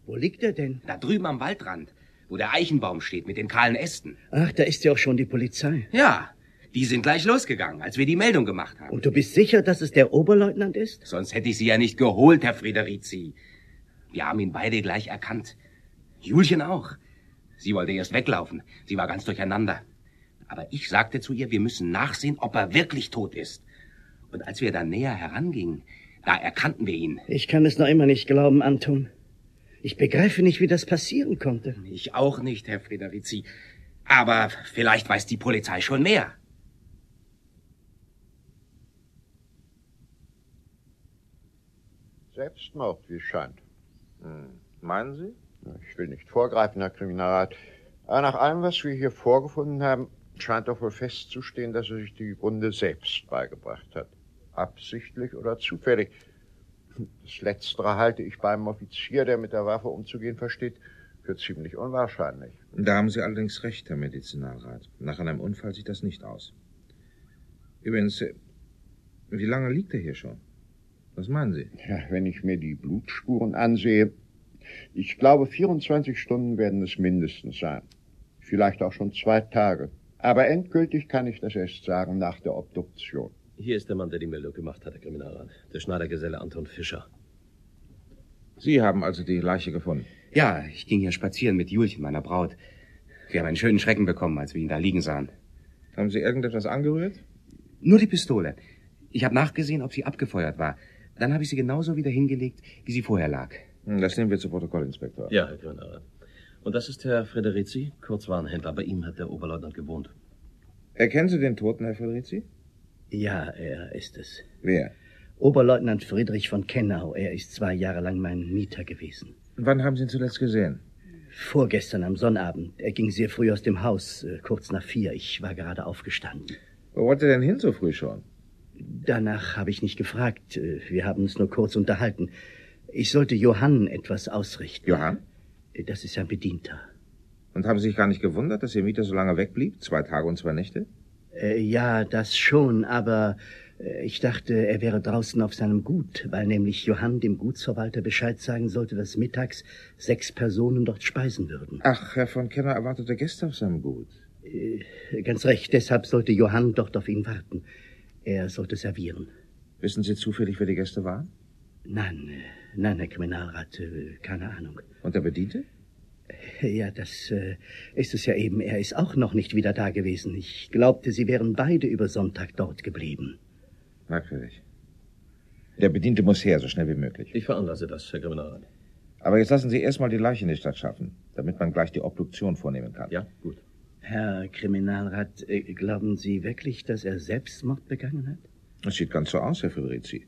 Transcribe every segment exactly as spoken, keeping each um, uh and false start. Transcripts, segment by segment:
Wo liegt er denn? Da drüben am Waldrand, wo der Eichenbaum steht mit den kahlen Ästen. Ach, da ist ja auch schon die Polizei. Ja, die sind gleich losgegangen, als wir die Meldung gemacht haben. Und du bist sicher, dass es der Oberleutnant ist? Sonst hätte ich Sie ja nicht geholt, Herr Frederici. Wir haben ihn beide gleich erkannt. Julchen auch. Sie wollte erst weglaufen. Sie war ganz durcheinander. Aber ich sagte zu ihr, wir müssen nachsehen, ob er wirklich tot ist. Und als wir dann näher herangingen, da erkannten wir ihn. Ich kann es noch immer nicht glauben, Anton. Ich begreife nicht, wie das passieren konnte. Ich auch nicht, Herr Frederici. Aber vielleicht weiß die Polizei schon mehr. Selbstmord, wie es scheint. Hm. Meinen Sie? Ich will nicht vorgreifen, Herr Kriminalrat. Aber nach allem, was wir hier vorgefunden haben, scheint doch wohl festzustehen, dass er sich die Wunde selbst beigebracht hat. Absichtlich oder zufällig. Das Letztere halte ich beim Offizier, der mit der Waffe umzugehen versteht, für ziemlich unwahrscheinlich. Da haben Sie allerdings recht, Herr Medizinalrat. Nach einem Unfall sieht das nicht aus. Übrigens, wie lange liegt er hier schon? Was meinen Sie? Ja, wenn ich mir die Blutspuren ansehe, ich glaube, vierundzwanzig Stunden werden es mindestens sein. Vielleicht auch schon zwei Tage. Aber endgültig kann ich das erst sagen nach der Obduktion. Hier ist der Mann, der die Meldung gemacht hat, Herr Kriminalrat. Der Schneidergeselle Anton Fischer. Sie haben also die Leiche gefunden? Ja, ich ging hier spazieren mit Julchen, meiner Braut. Wir haben einen schönen Schrecken bekommen, als wir ihn da liegen sahen. Haben Sie irgendetwas angerührt? Nur die Pistole. Ich habe nachgesehen, ob sie abgefeuert war. Dann habe ich sie genauso wieder hingelegt, wie sie vorher lag. Das nehmen wir zu Protokoll, Inspektor. Ja, Herr Kriminalrat. Und das ist Herr Frederici, Kurzwarenhändler. Bei ihm hat der Oberleutnant gewohnt. Erkennen Sie den Toten, Herr Frederici? Ja, er ist es. Wer? Oberleutnant Friedrich von Kennau. Er ist zwei Jahre lang mein Mieter gewesen. Wann haben Sie ihn zuletzt gesehen? Vorgestern am Sonnabend. Er ging sehr früh aus dem Haus, äh, kurz nach vier. Ich war gerade aufgestanden. Wo wollte er denn hin so früh schon? Danach habe ich nicht gefragt. Äh, wir haben uns nur kurz unterhalten. Ich sollte Johann etwas ausrichten. Johann? Äh, Das ist ein Bedienter. Und haben Sie sich gar nicht gewundert, dass Ihr Mieter so lange wegblieb? Zwei Tage und zwei Nächte? Äh, ja, das schon, aber äh, ich dachte, er wäre draußen auf seinem Gut, weil nämlich Johann dem Gutsverwalter Bescheid sagen sollte, dass mittags sechs Personen dort speisen würden. Ach, Herr von Kenner erwartete Gäste auf seinem Gut. Äh, ganz recht, deshalb sollte Johann dort auf ihn warten. Er sollte servieren. Wissen Sie zufällig, wer die Gäste waren? Nein, äh, nein, Herr Kriminalrat, äh, keine Ahnung. Und der Bediente? Ja, das äh, ist es ja eben. Er ist auch noch nicht wieder da gewesen. Ich glaubte, sie wären beide über Sonntag dort geblieben. Merkwürdig. Der Bediente muss her, so schnell wie möglich. Ich veranlasse das, Herr Kriminalrat. Aber jetzt lassen Sie erstmal die Leiche in die Stadt schaffen, damit man gleich die Obduktion vornehmen kann. Ja, gut. Herr Kriminalrat, äh, glauben Sie wirklich, dass er Selbstmord begangen hat? Das sieht ganz so aus, Herr Frederici.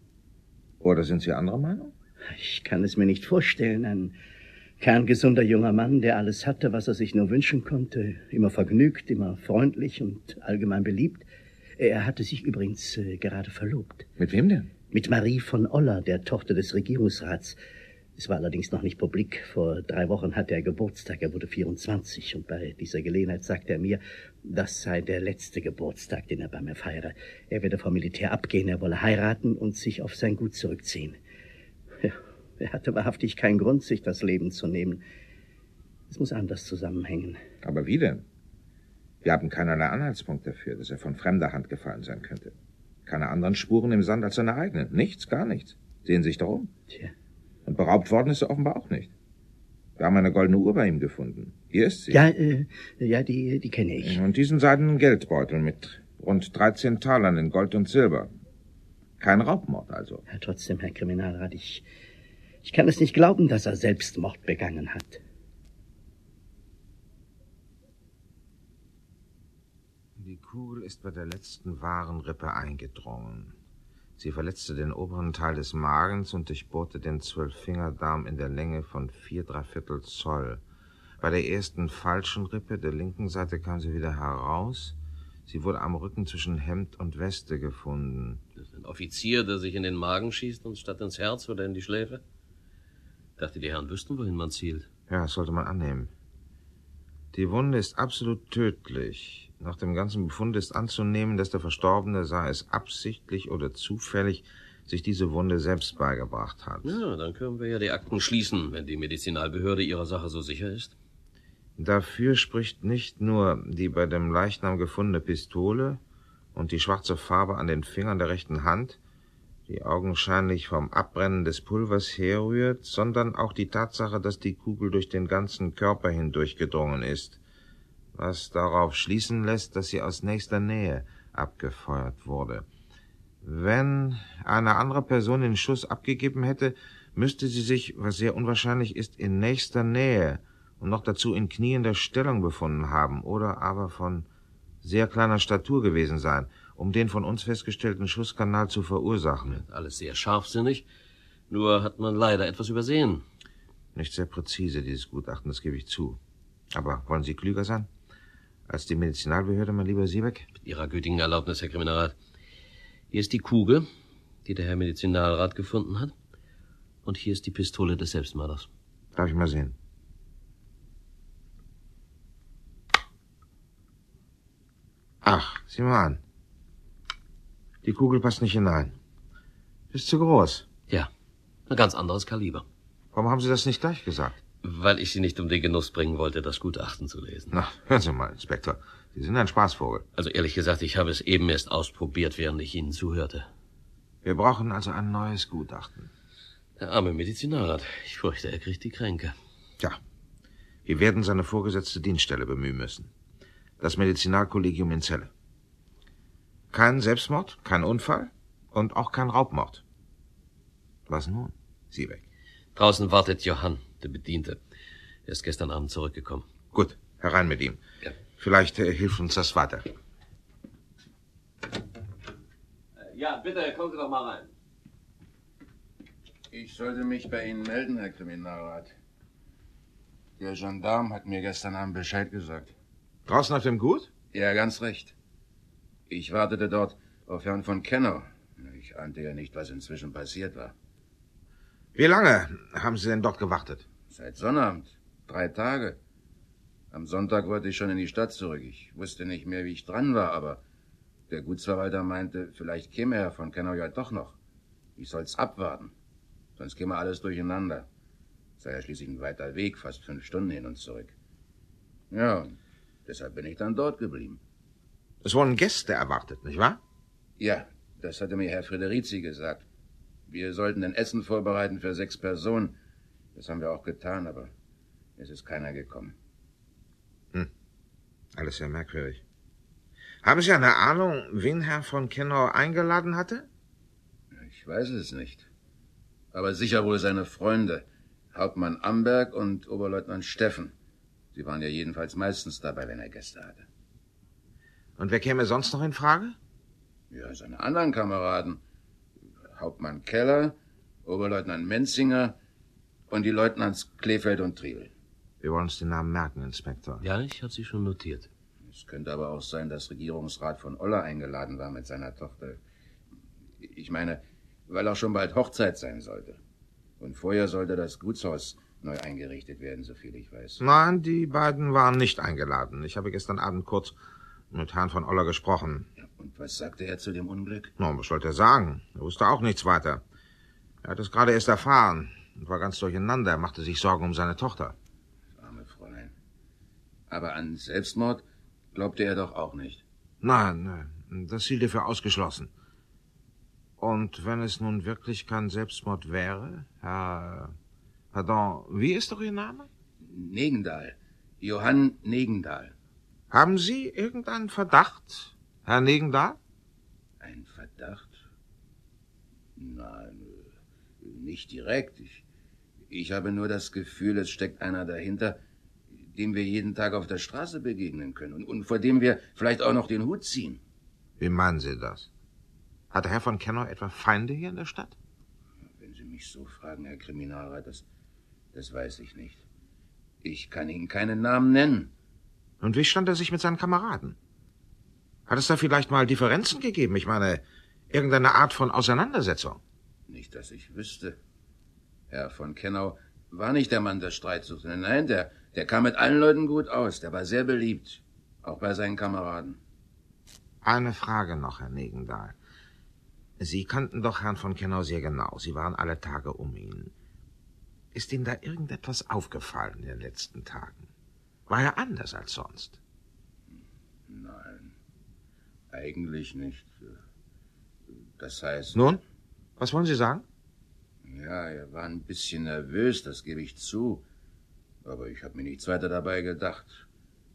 Oder sind Sie anderer Meinung? Ich kann es mir nicht vorstellen. Ein kerngesunder junger Mann, der alles hatte, was er sich nur wünschen konnte. Immer vergnügt, immer freundlich und allgemein beliebt. Er hatte sich übrigens äh, gerade verlobt. Mit wem denn? Mit Marie von Oller, der Tochter des Regierungsrats. Es war allerdings noch nicht publik. Vor drei Wochen hatte er Geburtstag. Er wurde vierundzwanzig. Und bei dieser Gelegenheit sagte er mir, das sei der letzte Geburtstag, den er bei mir feiere. Er werde vom Militär abgehen, er wolle heiraten und sich auf sein Gut zurückziehen. Ja, er hatte wahrhaftig keinen Grund, sich das Leben zu nehmen. Es muss anders zusammenhängen. Aber wie denn? Wir haben keinerlei Anhaltspunkt dafür, dass er von fremder Hand gefallen sein könnte. Keine anderen Spuren im Sand als seine eigenen. Nichts, gar nichts. Sehen Sie sich doch um. Tja. Und beraubt worden ist er offenbar auch nicht. Wir haben eine goldene Uhr bei ihm gefunden. Hier ist sie. Ja, äh, ja, die, die kenne ich. Und diesen seidenen Geldbeutel mit rund dreizehn Talern in Gold und Silber. Kein Raubmord also. Ja, trotzdem, Herr Kriminalrat, ich, ich kann es nicht glauben, dass er Selbstmord begangen hat. Die Kugel ist bei der letzten Warenrippe eingedrungen. Sie verletzte den oberen Teil des Magens und durchbohrte den Zwölffingerdarm in der Länge von vier Dreiviertel Zoll. Bei der ersten falschen Rippe der linken Seite kam sie wieder heraus. Sie wurde am Rücken zwischen Hemd und Weste gefunden. Das ist ein Offizier, der sich in den Magen schießt und statt ins Herz oder in die Schläfe? Ich dachte, die Herren wüssten, wohin man zielt. Ja, das sollte man annehmen. Die Wunde ist absolut tödlich. Nach dem ganzen Befund ist anzunehmen, dass der Verstorbene, sei es absichtlich oder zufällig, sich diese Wunde selbst beigebracht hat. Ja, dann können wir ja die Akten schließen, wenn die Medizinalbehörde ihrer Sache so sicher ist. Dafür spricht nicht nur die bei dem Leichnam gefundene Pistole und die schwarze Farbe an den Fingern der rechten Hand, die augenscheinlich vom Abbrennen des Pulvers herrührt, sondern auch die Tatsache, dass die Kugel durch den ganzen Körper hindurch gedrungen ist, was darauf schließen lässt, dass sie aus nächster Nähe abgefeuert wurde. Wenn eine andere Person den Schuss abgegeben hätte, müsste sie sich, was sehr unwahrscheinlich ist, in nächster Nähe und noch dazu in kniender Stellung befunden haben oder aber von sehr kleiner Statur gewesen sein, um den von uns festgestellten Schusskanal zu verursachen. Alles sehr scharfsinnig, nur hat man leider etwas übersehen. Nicht sehr präzise, dieses Gutachten, das gebe ich zu. Aber wollen Sie klüger sein als die Medizinalbehörde, mein lieber Siebeck? Mit Ihrer gütigen Erlaubnis, Herr Kriminalrat. Hier ist die Kugel, die der Herr Medizinalrat gefunden hat. Und hier ist die Pistole des Selbstmörders. Darf ich mal sehen? Ach, sieh mal an. Die Kugel passt nicht hinein. Ist zu groß. Ja, ein ganz anderes Kaliber. Warum haben Sie das nicht gleich gesagt? Weil ich Sie nicht um den Genuss bringen wollte, das Gutachten zu lesen. Na, hören Sie mal, Inspektor. Sie sind ein Spaßvogel. Also ehrlich gesagt, ich habe es eben erst ausprobiert, während ich Ihnen zuhörte. Wir brauchen also ein neues Gutachten. Der arme Medizinalrat. Ich fürchte, er kriegt die Kränke. Tja, wir werden seine vorgesetzte Dienststelle bemühen müssen. Das Medizinalkollegium in Celle. Kein Selbstmord, kein Unfall und auch kein Raubmord. Was nun, Siebeck? Draußen wartet Johann, der Bediente. Er ist gestern Abend zurückgekommen. Gut, herein mit ihm. Ja. Vielleicht äh, hilft uns das weiter. Ja, bitte, kommen Sie doch mal rein. Ich sollte mich bei Ihnen melden, Herr Kriminalrat. Der Gendarm hat mir gestern Abend Bescheid gesagt. Draußen auf dem Gut? Ja, ganz recht. Ich wartete dort auf Herrn von Kenner. Ich ahnte ja nicht, was inzwischen passiert war. Wie lange haben Sie denn dort gewartet? Seit Sonnabend. Drei Tage. Am Sonntag wollte ich schon in die Stadt zurück. Ich wusste nicht mehr, wie ich dran war, aber der Gutsverwalter meinte, vielleicht käme Herr von Kenner ja doch noch. Ich soll's abwarten. Sonst käme alles durcheinander. Sei ja schließlich ein weiter Weg, fast fünf Stunden hin und zurück. Ja, und deshalb bin ich dann dort geblieben. Es wurden Gäste erwartet, nicht wahr? Ja, das hatte mir Herr Frederici gesagt. Wir sollten ein Essen vorbereiten für sechs Personen. Das haben wir auch getan, aber es ist keiner gekommen. Hm. Alles sehr merkwürdig. Haben Sie eine Ahnung, wen Herr von Kenner eingeladen hatte? Ich weiß es nicht. Aber sicher wohl seine Freunde. Hauptmann Amberg und Oberleutnant Steffen. Sie waren ja jedenfalls meistens dabei, wenn er Gäste hatte. Und wer käme sonst noch in Frage? Ja, seine anderen Kameraden. Hauptmann Keller, Oberleutnant Menzinger und die Leutnants Kleefeld und Triebel. Wir wollen uns den Namen merken, Inspektor. Ja, ich habe sie schon notiert. Es könnte aber auch sein, dass Regierungsrat von Oller eingeladen war mit seiner Tochter. Ich meine, weil auch schon bald Hochzeit sein sollte. Und vorher sollte das Gutshaus neu eingerichtet werden, soviel ich weiß. Nein, die beiden waren nicht eingeladen. Ich habe gestern Abend kurz mit Herrn von Oller gesprochen. Ja, und was sagte er zu dem Unglück? Na, was sollte er sagen? Er wusste auch nichts weiter. Er hat es gerade erst erfahren und war ganz durcheinander. Er machte sich Sorgen um seine Tochter. Das arme Fräulein. Aber an Selbstmord glaubte er doch auch nicht. Nein, nein, das hielt er für ausgeschlossen. Und wenn es nun wirklich kein Selbstmord wäre, Herr... Pardon, wie ist doch Ihr Name? Negendahl. Johann Negendahl. Haben Sie irgendeinen Verdacht, Herr Negendahl? Ein Verdacht? Nein, nicht direkt. Ich, ich habe nur das Gefühl, es steckt einer dahinter, dem wir jeden Tag auf der Straße begegnen können und, und vor dem wir vielleicht auch noch den Hut ziehen. Wie meinen Sie das? Hat Herr von Kenner etwa Feinde hier in der Stadt? Wenn Sie mich so fragen, Herr Kriminalrat, das, das weiß ich nicht. Ich kann Ihnen keinen Namen nennen. Und wie stand er sich mit seinen Kameraden? Hat es da vielleicht mal Differenzen gegeben? Ich meine, irgendeine Art von Auseinandersetzung? Nicht, dass ich wüsste. Herr von Kennau war nicht der Mann der Streitsucht. Nein, der, der kam mit allen Leuten gut aus. Der war sehr beliebt. Auch bei seinen Kameraden. Eine Frage noch, Herr Negendahl. Sie kannten doch Herrn von Kenau sehr genau. Sie waren alle Tage um ihn. Ist Ihnen da irgendetwas aufgefallen in den letzten Tagen? War er anders als sonst? Nein, eigentlich nicht. Das heißt... Nun, was wollen Sie sagen? Ja, er war ein bisschen nervös, das gebe ich zu. Aber ich habe mir nichts weiter dabei gedacht.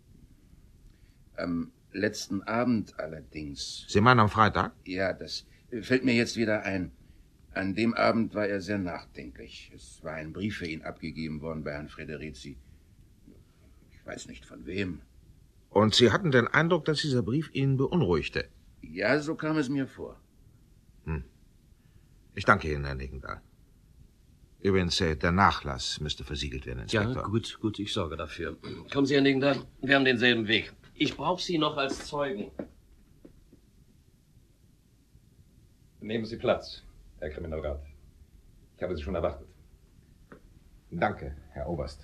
Am letzten Abend allerdings... Sie meinen am Freitag? Ja, das fällt mir jetzt wieder ein. An dem Abend war er sehr nachdenklich. Es war ein Brief für ihn abgegeben worden bei Herrn Frederici. Ich weiß nicht von wem. Und Sie hatten den Eindruck, dass dieser Brief ihn beunruhigte? Ja, so kam es mir vor. Hm. Ich danke Ihnen, Herr Negendahl. Übrigens, der Nachlass müsste versiegelt werden, Inspektor. Ja, gut, gut, ich sorge dafür. Kommen Sie, Herr Negendahl, wir haben denselben Weg. Ich brauche Sie noch als Zeugen. Nehmen Sie Platz, Herr Kriminalrat. Ich habe Sie schon erwartet. Danke, Herr Oberst.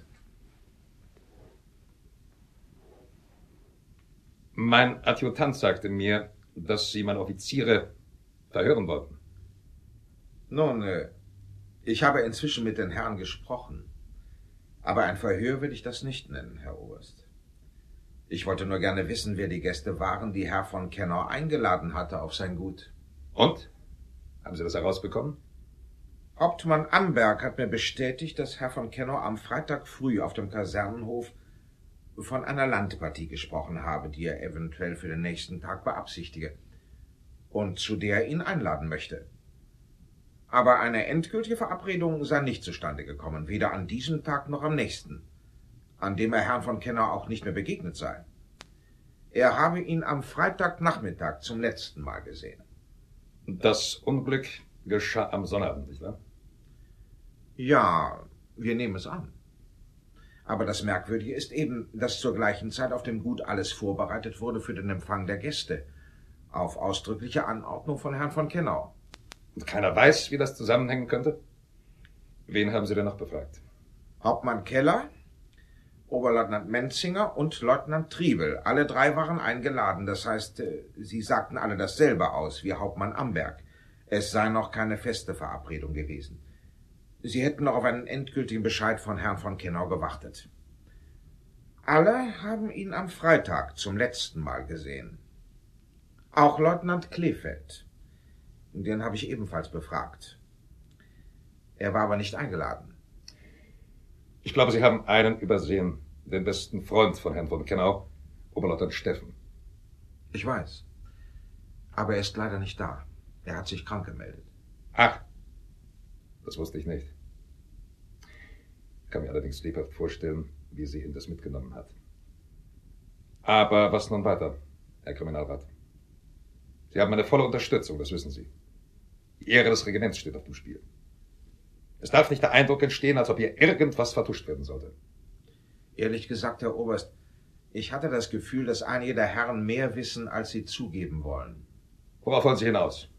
Mein Adjutant sagte mir, dass Sie meine Offiziere verhören wollten. Nun, äh, ich habe inzwischen mit den Herren gesprochen. Aber ein Verhör will ich das nicht nennen, Herr Oberst. Ich wollte nur gerne wissen, wer die Gäste waren, die Herr von Kenau eingeladen hatte auf sein Gut. Und? Haben Sie das herausbekommen? Hauptmann Amberg hat mir bestätigt, dass Herr von Kenau am Freitag früh auf dem Kasernenhof von einer Landpartie gesprochen habe, die er eventuell für den nächsten Tag beabsichtige und zu der er ihn einladen möchte. Aber eine endgültige Verabredung sei nicht zustande gekommen, weder an diesem Tag noch am nächsten, an dem er Herrn von Kenau auch nicht mehr begegnet sei. Er habe ihn am Freitagnachmittag zum letzten Mal gesehen. Das Unglück geschah am Sonnabend, nicht wahr? Ja, wir nehmen es an. Aber das Merkwürdige ist eben, dass zur gleichen Zeit auf dem Gut alles vorbereitet wurde für den Empfang der Gäste, auf ausdrückliche Anordnung von Herrn von Kenau. Und keiner weiß, wie das zusammenhängen könnte? Wen haben Sie denn noch befragt? Hauptmann Keller, Oberleutnant Menzinger und Leutnant Triebel. Alle drei waren eingeladen. Das heißt, sie sagten alle dasselbe aus, wie Hauptmann Amberg. Es sei noch keine feste Verabredung gewesen. Sie hätten noch auf einen endgültigen Bescheid von Herrn von Kenau gewartet. Alle haben ihn am Freitag zum letzten Mal gesehen. Auch Leutnant Kleefeld. Den habe ich ebenfalls befragt. Er war aber nicht eingeladen. Ich glaube, Sie haben einen übersehen, den besten Freund von Herrn von Kenau, Oberleutnant Steffen. Ich weiß. Aber er ist leider nicht da. Er hat sich krank gemeldet. Ach, das wusste ich nicht. Ich kann mir allerdings lebhaft vorstellen, wie sie ihn das mitgenommen hat. Aber was nun weiter, Herr Kriminalrat? Sie haben meine volle Unterstützung, das wissen Sie. Die Ehre des Regiments steht auf dem Spiel. Es darf nicht der Eindruck entstehen, als ob hier irgendwas vertuscht werden sollte. Ehrlich gesagt, Herr Oberst, ich hatte das Gefühl, dass einige der Herren mehr wissen, als sie zugeben wollen. Worauf wollen Sie hinaus?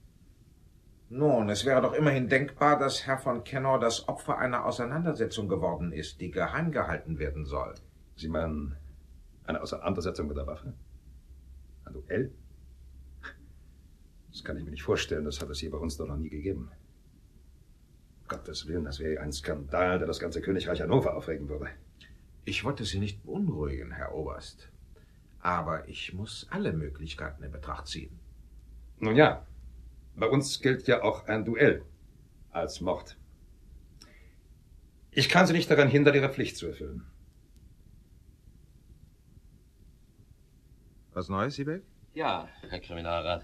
Nun, es wäre doch immerhin denkbar, dass Herr von Kenau das Opfer einer Auseinandersetzung geworden ist, die geheim gehalten werden soll. Sie meinen eine Auseinandersetzung mit der Waffe? Ein Duell? Das kann ich mir nicht vorstellen, das hat es hier bei uns doch noch nie gegeben. Um Gottes Willen, das wäre ein Skandal, der das ganze Königreich Hannover aufregen würde. Ich wollte Sie nicht beunruhigen, Herr Oberst. Aber ich muss alle Möglichkeiten in Betracht ziehen. Nun ja, bei uns gilt ja auch ein Duell als Mord. Ich kann Sie nicht daran hindern, Ihre Pflicht zu erfüllen. Was Neues, Siebeck? Ja, Herr Kriminalrat.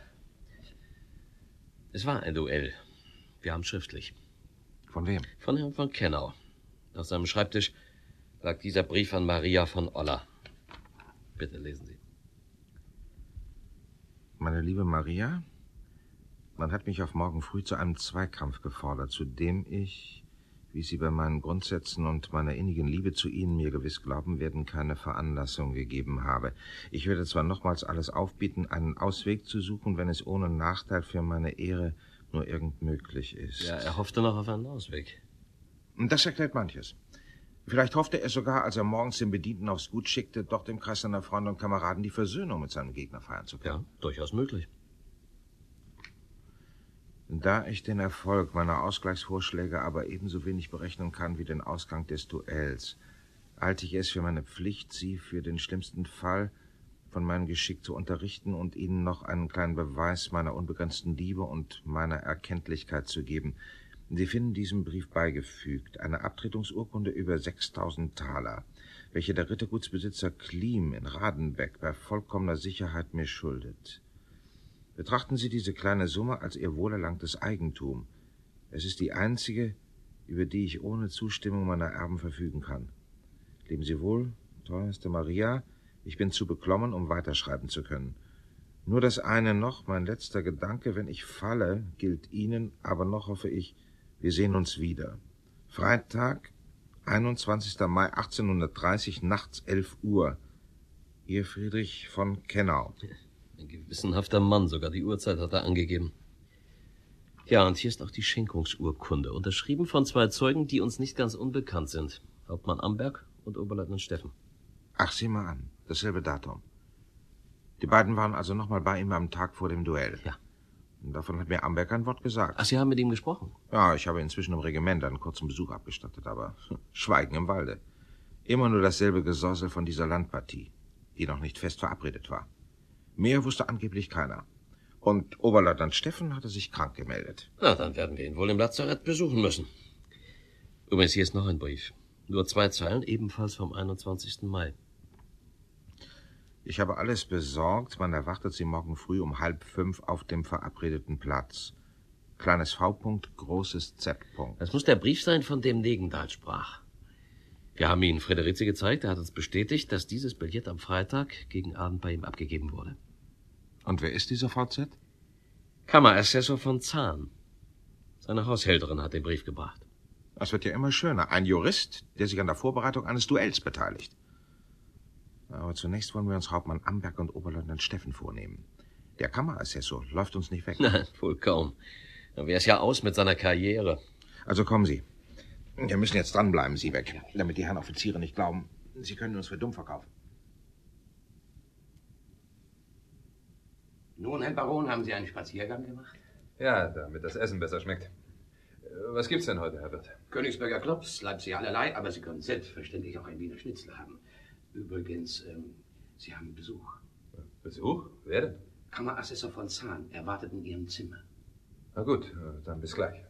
Es war ein Duell. Wir haben schriftlich. Von wem? Von Herrn von Kenau. Auf seinem Schreibtisch lag dieser Brief an Maria von Olla. Bitte lesen Sie. Meine liebe Maria, man hat mich auf morgen früh zu einem Zweikampf gefordert, zu dem ich, wie Sie bei meinen Grundsätzen und meiner innigen Liebe zu Ihnen mir gewiss glauben werden, keine Veranlassung gegeben habe. Ich werde zwar nochmals alles aufbieten, einen Ausweg zu suchen, wenn es ohne Nachteil für meine Ehre nur irgend möglich ist. Ja, er hoffte noch auf einen Ausweg. Das erklärt manches. Vielleicht hoffte er sogar, als er morgens den Bedienten aufs Gut schickte, dort im Kreis seiner Freunde und Kameraden die Versöhnung mit seinem Gegner feiern zu können. Ja, durchaus möglich. Da ich den Erfolg meiner Ausgleichsvorschläge aber ebenso wenig berechnen kann wie den Ausgang des Duells, halte ich es für meine Pflicht, Sie für den schlimmsten Fall von meinem Geschick zu unterrichten und Ihnen noch einen kleinen Beweis meiner unbegrenzten Liebe und meiner Erkenntlichkeit zu geben. Sie finden diesem Brief beigefügt eine Abtretungsurkunde über sechstausend Taler, welche der Rittergutsbesitzer Klim in Radenbeck bei vollkommener Sicherheit mir schuldet. Betrachten Sie diese kleine Summe als Ihr wohlerlangtes Eigentum. Es ist die einzige, über die ich ohne Zustimmung meiner Erben verfügen kann. Leben Sie wohl, teuerste Maria, ich bin zu beklommen, um weiterschreiben zu können. Nur das eine noch, mein letzter Gedanke, wenn ich falle, gilt Ihnen, aber noch hoffe ich, wir sehen uns wieder. Freitag, einundzwanzigster Mai achtzehnhundertdreißig, nachts elf Uhr. Ihr Friedrich von Kennau. Ein gewissenhafter Mann, sogar die Uhrzeit hat er angegeben. Ja, und hier ist auch die Schenkungsurkunde, unterschrieben von zwei Zeugen, die uns nicht ganz unbekannt sind. Hauptmann Amberg und Oberleutnant Steffen. Ach, sieh mal an, dasselbe Datum. Die beiden waren also noch mal bei ihm am Tag vor dem Duell. Ja. Und davon hat mir Amberg ein Wort gesagt. Ach, Sie haben mit ihm gesprochen? Ja, ich habe inzwischen im Regiment einen kurzen Besuch abgestattet, aber Schweigen im Walde. Immer nur dasselbe Gesossel von dieser Landpartie, die noch nicht fest verabredet war. Mehr wusste angeblich keiner. Und Oberleutnant Steffen hatte sich krank gemeldet. Na, dann werden wir ihn wohl im Lazarett besuchen müssen. Übrigens, hier ist noch ein Brief. Nur zwei Zeilen, ebenfalls vom einundzwanzigsten Mai. Ich habe alles besorgt. Man erwartet Sie morgen früh um halb fünf auf dem verabredeten Platz. Kleines V. Großes Z. Das muss der Brief sein, von dem Negendahl sprach. Wir haben ihn Friederizi gezeigt. Er hat uns bestätigt, dass dieses Billett am Freitag gegen Abend bei ihm abgegeben wurde. Und wer ist dieser V Z? Kammerassessor von Zahn. Seine Haushälterin hat den Brief gebracht. Das wird ja immer schöner. Ein Jurist, der sich an der Vorbereitung eines Duells beteiligt. Aber zunächst wollen wir uns Hauptmann Amberg und Oberleutnant Steffen vornehmen. Der Kammerassessor läuft uns nicht weg. Nein, wohl kaum. Dann wäre es ja aus mit seiner Karriere. Also kommen Sie. Wir müssen jetzt dranbleiben, Sie weg, damit die Herren Offiziere nicht glauben, Sie können uns für dumm verkaufen. Nun, Herr Baron, haben Sie einen Spaziergang gemacht? Ja, damit das Essen besser schmeckt. Was gibt's denn heute, Herr Wirt? Königsberger Klops, Leipziger allerlei, aber Sie können selbstverständlich auch ein Wiener Schnitzel haben. Übrigens, ähm, Sie haben Besuch. Besuch? Wer denn? Kammerassessor von Zahn erwartet in Ihrem Zimmer. Na gut, dann bis gleich.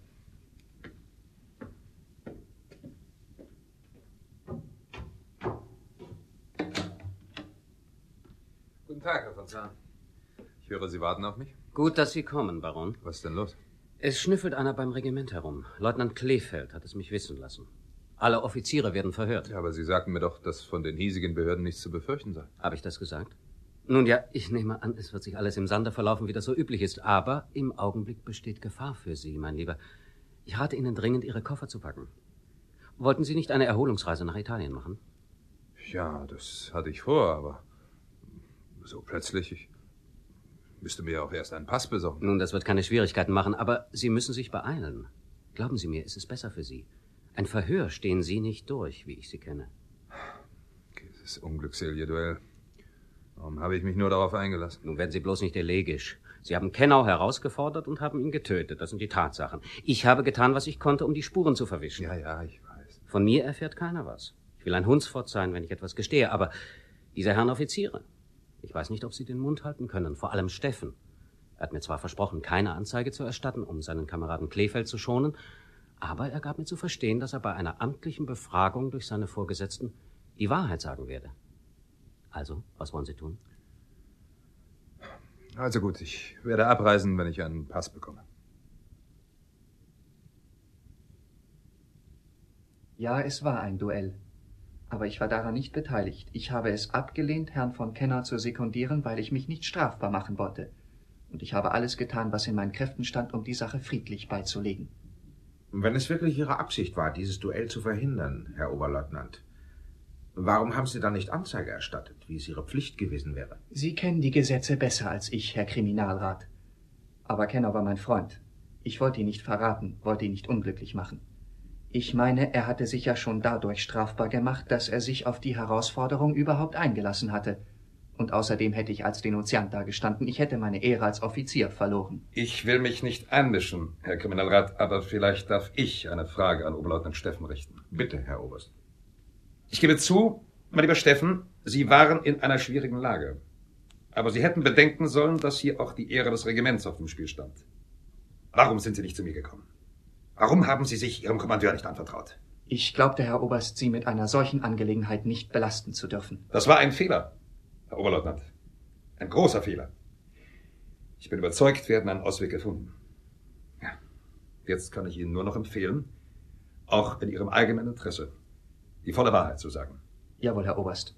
Guten Tag, Herr von Zahn. Ich höre, Sie warten auf mich. Gut, dass Sie kommen, Baron. Was ist denn los? Es schnüffelt einer beim Regiment herum. Leutnant Kleefeld hat es mich wissen lassen. Alle Offiziere werden verhört. Ja, aber Sie sagten mir doch, dass von den hiesigen Behörden nichts zu befürchten sei. Habe ich das gesagt? Nun ja, ich nehme an, es wird sich alles im Sande verlaufen, wie das so üblich ist. Aber im Augenblick besteht Gefahr für Sie, mein Lieber. Ich rate Ihnen dringend, Ihre Koffer zu packen. Wollten Sie nicht eine Erholungsreise nach Italien machen? Ja, das hatte ich vor, aber so plötzlich. Ich müsste mir ja auch erst einen Pass besorgen. Nun, das wird keine Schwierigkeiten machen, aber Sie müssen sich beeilen. Glauben Sie mir, es ist besser für Sie. Ein Verhör stehen Sie nicht durch, wie ich Sie kenne. Dieses unglückselige Duell. Warum habe ich mich nur darauf eingelassen? Nun werden Sie bloß nicht elegisch. Sie haben Kennau herausgefordert und haben ihn getötet. Das sind die Tatsachen. Ich habe getan, was ich konnte, um die Spuren zu verwischen. Ja, ja, ich weiß. Von mir erfährt keiner was. Ich will ein Hundsfott sein, wenn ich etwas gestehe, aber diese Herren Offiziere, ich weiß nicht, ob sie den Mund halten können, vor allem Steffen. Er hat mir zwar versprochen, keine Anzeige zu erstatten, um seinen Kameraden Kleefeld zu schonen, aber er gab mir zu verstehen, dass er bei einer amtlichen Befragung durch seine Vorgesetzten die Wahrheit sagen werde. Also, was wollen Sie tun? Also gut, ich werde abreisen, wenn ich einen Pass bekomme. Ja, es war ein Duell. Aber ich war daran nicht beteiligt. Ich habe es abgelehnt, Herrn von Kenner zu sekundieren, weil ich mich nicht strafbar machen wollte. Und ich habe alles getan, was in meinen Kräften stand, um die Sache friedlich beizulegen. Wenn es wirklich Ihre Absicht war, dieses Duell zu verhindern, Herr Oberleutnant, warum haben Sie dann nicht Anzeige erstattet, wie es Ihre Pflicht gewesen wäre? Sie kennen die Gesetze besser als ich, Herr Kriminalrat. Aber Kenner war mein Freund. Ich wollte ihn nicht verraten, wollte ihn nicht unglücklich machen. Ich meine, er hatte sich ja schon dadurch strafbar gemacht, dass er sich auf die Herausforderung überhaupt eingelassen hatte. Und außerdem hätte ich als Denunziant dagestanden. Ich hätte meine Ehre als Offizier verloren. Ich will mich nicht einmischen, Herr Kriminalrat, aber vielleicht darf ich eine Frage an Oberleutnant Steffen richten. Bitte, Herr Oberst. Ich gebe zu, mein lieber Steffen, Sie waren in einer schwierigen Lage. Aber Sie hätten bedenken sollen, dass hier auch die Ehre des Regiments auf dem Spiel stand. Warum sind Sie nicht zu mir gekommen? Warum haben Sie sich Ihrem Kommandeur nicht anvertraut? Ich glaubte, Herr Oberst, Sie mit einer solchen Angelegenheit nicht belasten zu dürfen. Das war ein Fehler, Herr Oberleutnant. Ein großer Fehler. Ich bin überzeugt, wir werden einen Ausweg gefunden. Ja. Jetzt kann ich Ihnen nur noch empfehlen, auch in Ihrem eigenen Interesse, die volle Wahrheit zu sagen. Jawohl, Herr Oberst.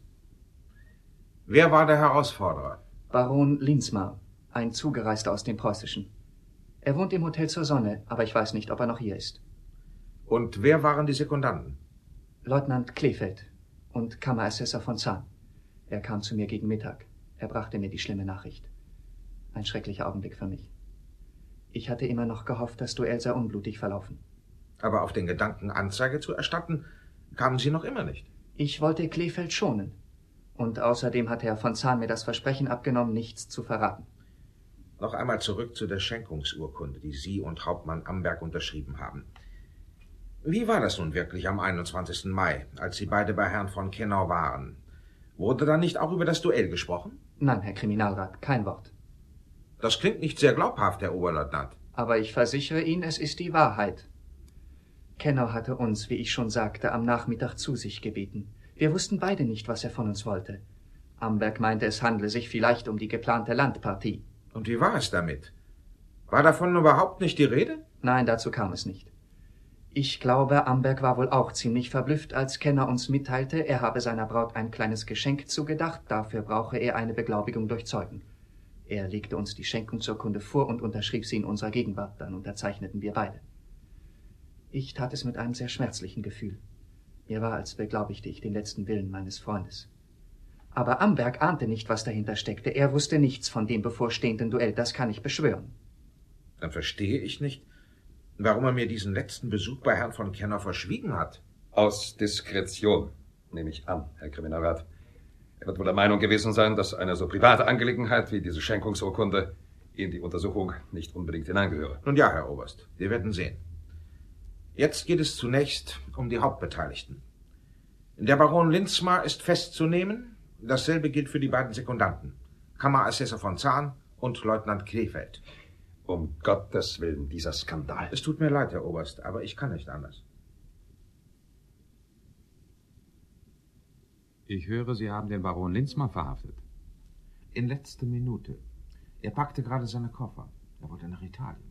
Wer war der Herausforderer? Baron Linsmar, ein Zugereister aus dem Preußischen. Er wohnt im Hotel zur Sonne, aber ich weiß nicht, ob er noch hier ist. Und wer waren die Sekundanten? Leutnant Kleefeld und Kammerassessor von Zahn. Er kam zu mir gegen Mittag. Er brachte mir die schlimme Nachricht. Ein schrecklicher Augenblick für mich. Ich hatte immer noch gehofft, das Duell sei unblutig verlaufen. Aber auf den Gedanken, Anzeige zu erstatten, kamen Sie noch immer nicht. Ich wollte Kleefeld schonen. Und außerdem hat Herr von Zahn mir das Versprechen abgenommen, nichts zu verraten. Noch einmal zurück zu der Schenkungsurkunde, die Sie und Hauptmann Amberg unterschrieben haben. Wie war das nun wirklich am einundzwanzigsten Mai, als Sie beide bei Herrn von Kennau waren? Wurde da nicht auch über das Duell gesprochen? Nein, Herr Kriminalrat, kein Wort. Das klingt nicht sehr glaubhaft, Herr Oberleutnant. Aber ich versichere Ihnen, es ist die Wahrheit. Kennau hatte uns, wie ich schon sagte, am Nachmittag zu sich gebeten. Wir wussten beide nicht, was er von uns wollte. Amberg meinte, es handle sich vielleicht um die geplante Landpartie. Und wie war es damit? War davon überhaupt nicht die Rede? Nein, dazu kam es nicht. Ich glaube, Amberg war wohl auch ziemlich verblüfft, als Kenner uns mitteilte, er habe seiner Braut ein kleines Geschenk zugedacht, dafür brauche er eine Beglaubigung durch Zeugen. Er legte uns die Schenkungsurkunde vor und unterschrieb sie in unserer Gegenwart, dann unterzeichneten wir beide. Ich tat es mit einem sehr schmerzlichen Gefühl. Mir war, als beglaubigte ich den letzten Willen meines Freundes. Aber Amberg ahnte nicht, was dahinter steckte. Er wusste nichts von dem bevorstehenden Duell, das kann ich beschwören. Dann verstehe ich nicht, warum er mir diesen letzten Besuch bei Herrn von Kennau verschwiegen hat. Aus Diskretion, nehme ich an, Herr Kriminalrat. Er wird wohl der Meinung gewesen sein, dass eine so private Angelegenheit wie diese Schenkungsurkunde in die Untersuchung nicht unbedingt hineingehöre. Nun ja, Herr Oberst, wir werden sehen. Jetzt geht es zunächst um die Hauptbeteiligten. Der Baron Linsmar ist festzunehmen. Dasselbe gilt für die beiden Sekundanten, Kammerassessor von Zahn und Leutnant Kleefeld. Um Gottes Willen, dieser Skandal. Es tut mir leid, Herr Oberst, aber ich kann nicht anders. Ich höre, Sie haben den Baron Linsmar verhaftet. In letzter Minute. Er packte gerade seine Koffer. Er wollte nach Italien.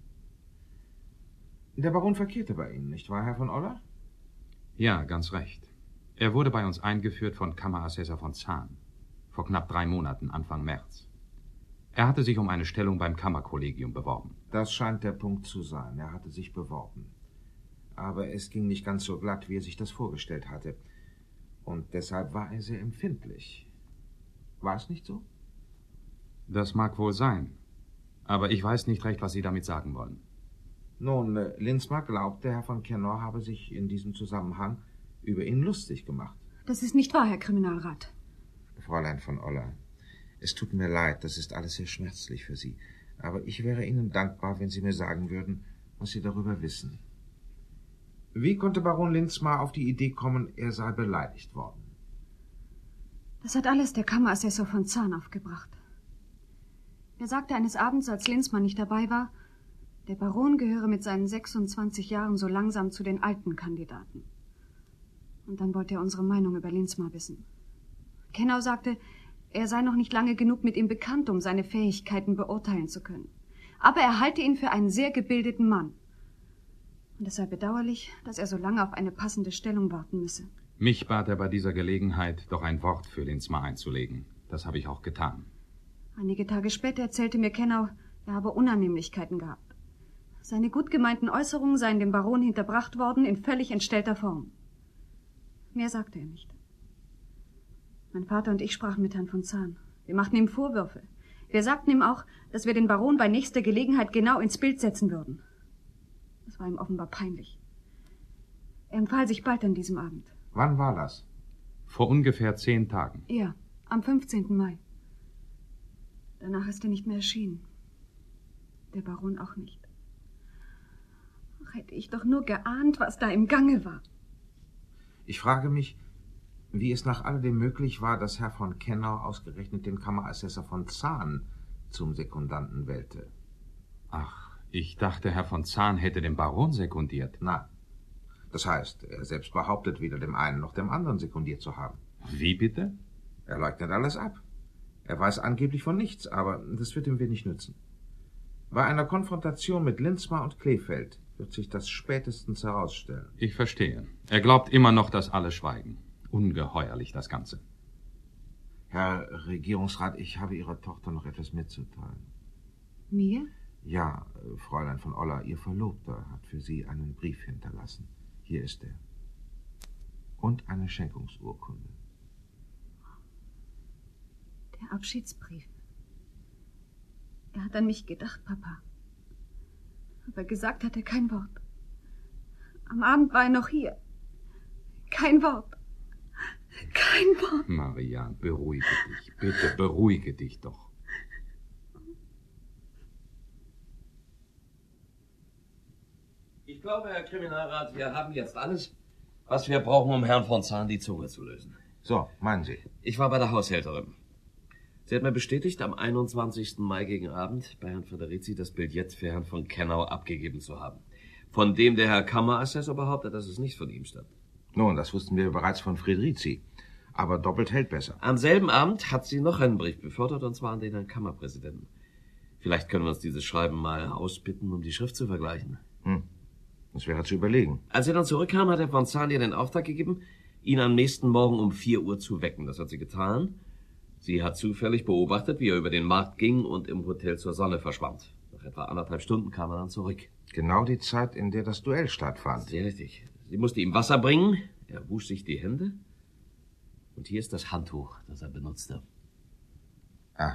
Der Baron verkehrte bei Ihnen, nicht wahr, Herr von Oller? Ja, ganz recht. Er wurde bei uns eingeführt von Kammerassessor von Zahn. Vor knapp drei Monaten, Anfang März. Er hatte sich um eine Stellung beim Kammerkollegium beworben. Das scheint der Punkt zu sein. Er hatte sich beworben. Aber es ging nicht ganz so glatt, wie er sich das vorgestellt hatte. Und deshalb war er sehr empfindlich. War es nicht so? Das mag wohl sein. Aber ich weiß nicht recht, was Sie damit sagen wollen. Nun, Linsmar glaubte, Herr von Kennau habe sich in diesem Zusammenhang über ihn lustig gemacht. Das ist nicht wahr, Herr Kriminalrat. Fräulein von Oller, es tut mir leid, das ist alles sehr schmerzlich für Sie. Aber ich wäre Ihnen dankbar, wenn Sie mir sagen würden, was Sie darüber wissen. Wie konnte Baron Linsmar auf die Idee kommen, er sei beleidigt worden? Das hat alles der Kammerassessor von Zahn aufgebracht. Er sagte eines Abends, als Linsmar nicht dabei war, der Baron gehöre mit seinen sechsundzwanzig Jahren so langsam zu den alten Kandidaten. Und dann wollte er unsere Meinung über Linsmar wissen. Kennau sagte, er sei noch nicht lange genug mit ihm bekannt, um seine Fähigkeiten beurteilen zu können. Aber er halte ihn für einen sehr gebildeten Mann. Und es sei bedauerlich, dass er so lange auf eine passende Stellung warten müsse. Mich bat er bei dieser Gelegenheit, doch ein Wort für Linsmar einzulegen. Das habe ich auch getan. Einige Tage später erzählte mir Kennau, er habe Unannehmlichkeiten gehabt. Seine gut gemeinten Äußerungen seien dem Baron hinterbracht worden in völlig entstellter Form. Mehr sagte er nicht. Mein Vater und ich sprachen mit Herrn von Zahn. Wir machten ihm Vorwürfe. Wir sagten ihm auch, dass wir den Baron bei nächster Gelegenheit genau ins Bild setzen würden. Das war ihm offenbar peinlich. Er empfahl sich bald an diesem Abend. Wann war das? Vor ungefähr zehn Tagen. Ja, am fünfzehnten Mai. Danach ist er nicht mehr erschienen. Der Baron auch nicht. Ach, hätte ich doch nur geahnt, was da im Gange war. Ich frage mich, wie es nach alledem möglich war, dass Herr von Kennau ausgerechnet den Kammerassessor von Zahn zum Sekundanten wählte. Ach, ich dachte, Herr von Zahn hätte den Baron sekundiert. Na, das heißt, er selbst behauptet, weder dem einen noch dem anderen sekundiert zu haben. Wie bitte? Er leugnet alles ab. Er weiß angeblich von nichts, aber das wird ihm wenig nützen. Bei einer Konfrontation mit Linzmar und Kleefeld wird sich das spätestens herausstellen. Ich verstehe. Er glaubt immer noch, dass alle schweigen. Ungeheuerlich, das Ganze. Herr Regierungsrat, ich habe Ihrer Tochter noch etwas mitzuteilen. Mir? Ja, Fräulein von Oller, Ihr Verlobter hat für Sie einen Brief hinterlassen. Hier ist er. Und eine Schenkungsurkunde. Der Abschiedsbrief. Er hat an mich gedacht, Papa. Aber gesagt hat er kein Wort. Am Abend war er noch hier. Kein Wort. Kein Wort. Marianne, beruhige dich. Bitte, beruhige dich doch. Ich glaube, Herr Kriminalrat, wir haben jetzt alles, was wir brauchen, um Herrn von Zahn die Zunge zu lösen. So, meinen Sie? Ich war bei der Haushälterin. Sie hat mir bestätigt, am einundzwanzigsten Mai gegen Abend bei Herrn Federici das Billett für Herrn von Kennau abgegeben zu haben. Von dem der Herr Kammerassessor behauptet, dass es nicht von ihm stammt. Nun, das wussten wir bereits von Federici. Aber doppelt hält besser. Am selben Abend hat sie noch einen Brief befördert, und zwar an den Herrn Kammerpräsidenten. Vielleicht können wir uns dieses Schreiben mal ausbitten, um die Schrift zu vergleichen. Hm. Das wäre zu überlegen. Als er dann zurückkam, hat Herr von Zahn ihr den Auftrag gegeben, ihn am nächsten Morgen um vier Uhr zu wecken. Das hat sie getan. Sie hat zufällig beobachtet, wie er über den Markt ging und im Hotel zur Sonne verschwand. Nach etwa anderthalb Stunden kam er dann zurück. Genau die Zeit, in der das Duell stattfand. Sehr richtig. Sie musste ihm Wasser bringen, er wusch sich die Hände. Und hier ist das Handtuch, das er benutzte. Ah,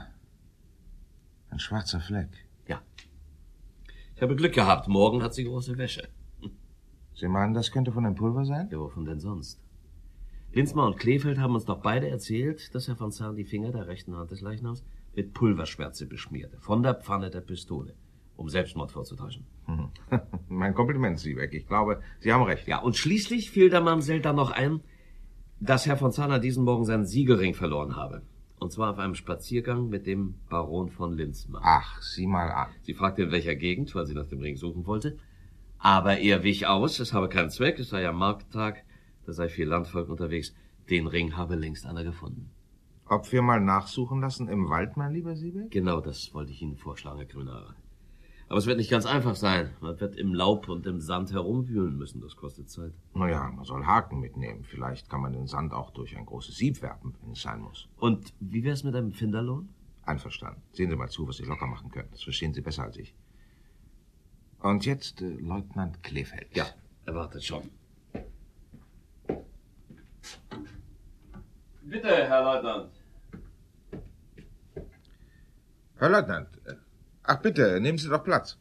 ein schwarzer Fleck. Ja. Ich habe Glück gehabt, morgen hat sie große Wäsche. Sie meinen, das könnte von dem Pulver sein? Ja, wovon denn sonst? Linzmar und Kleefeld haben uns doch beide erzählt, dass Herr von Zahn die Finger der rechten Hand des Leichnams mit Pulverschwärze beschmierte, von der Pfanne der Pistole, um Selbstmord vorzutäuschen. Hm. Mein Kompliment, Siebeck. Ich glaube, Sie haben recht. Ja, und schließlich fiel der Mamsell dann noch ein, dass Herr von Zahn an diesem Morgen seinen Siegelring verloren habe. Und zwar auf einem Spaziergang mit dem Baron von Linzmar. Ach, sieh mal an. Sie fragte, in welcher Gegend, weil sie nach dem Ring suchen wollte. Aber er wich aus, es habe keinen Zweck, es sei ja Markttag, da sei viel Landvolk unterwegs. Den Ring habe längst einer gefunden. Ob wir mal nachsuchen lassen im Wald, mein lieber Siebeck? Genau das wollte ich Ihnen vorschlagen, Herr Kriminalrat. Aber es wird nicht ganz einfach sein. Man wird im Laub und im Sand herumwühlen müssen, das kostet Zeit. Naja, man soll Haken mitnehmen. Vielleicht kann man den Sand auch durch ein großes Sieb werfen, wenn es sein muss. Und wie wär's mit einem Finderlohn? Einverstanden. Sehen Sie mal zu, was Sie locker machen können. Das verstehen Sie besser als ich. Und jetzt äh, Leutnant Kleefeld. Ja, er wartet schon. Bitte, Herr Leutnant. Herr Leutnant, äh, ach bitte, nehmen Sie doch Platz.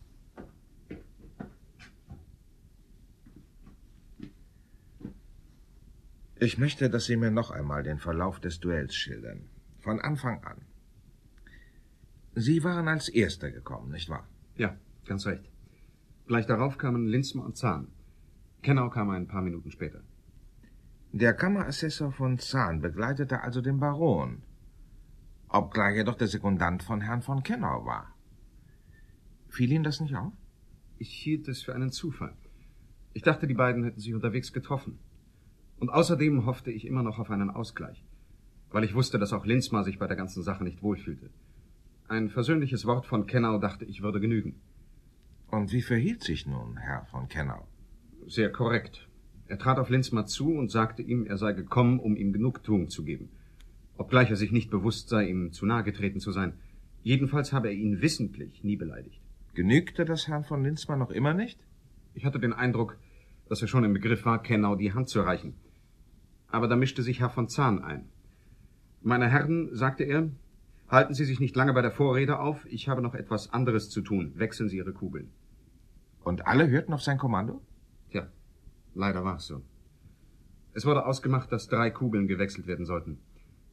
Ich möchte, dass Sie mir noch einmal den Verlauf des Duells schildern. Von Anfang an. Sie waren als Erster gekommen, nicht wahr? Ja, ganz recht. Gleich darauf kamen Linzmar und Zahn. Kennau kam ein paar Minuten später. Der Kammerassessor von Zahn begleitete also den Baron, obgleich er doch der Sekundant von Herrn von Kennau war. Fiel Ihnen das nicht auf? Ich hielt es für einen Zufall. Ich dachte, die beiden hätten sich unterwegs getroffen. Und außerdem hoffte ich immer noch auf einen Ausgleich, weil ich wusste, dass auch Linzmar sich bei der ganzen Sache nicht wohlfühlte. Ein versöhnliches Wort von Kennau, dachte ich, würde genügen. Und wie verhielt sich nun Herr von Kennau? Sehr korrekt. Er trat auf Linzmar zu und sagte ihm, er sei gekommen, um ihm Genugtuung zu geben. Obgleich er sich nicht bewusst sei, ihm zu nahe getreten zu sein. Jedenfalls habe er ihn wissentlich nie beleidigt. Genügte das Herrn von Linzmar noch immer nicht? Ich hatte den Eindruck, dass er schon im Begriff war, Kennau die Hand zu reichen. Aber da mischte sich Herr von Zahn ein. Meine Herren, sagte er, halten Sie sich nicht lange bei der Vorrede auf, ich habe noch etwas anderes zu tun. Wechseln Sie Ihre Kugeln. Und alle hörten auf sein Kommando? Tja, leider war es so. Es wurde ausgemacht, dass drei Kugeln gewechselt werden sollten.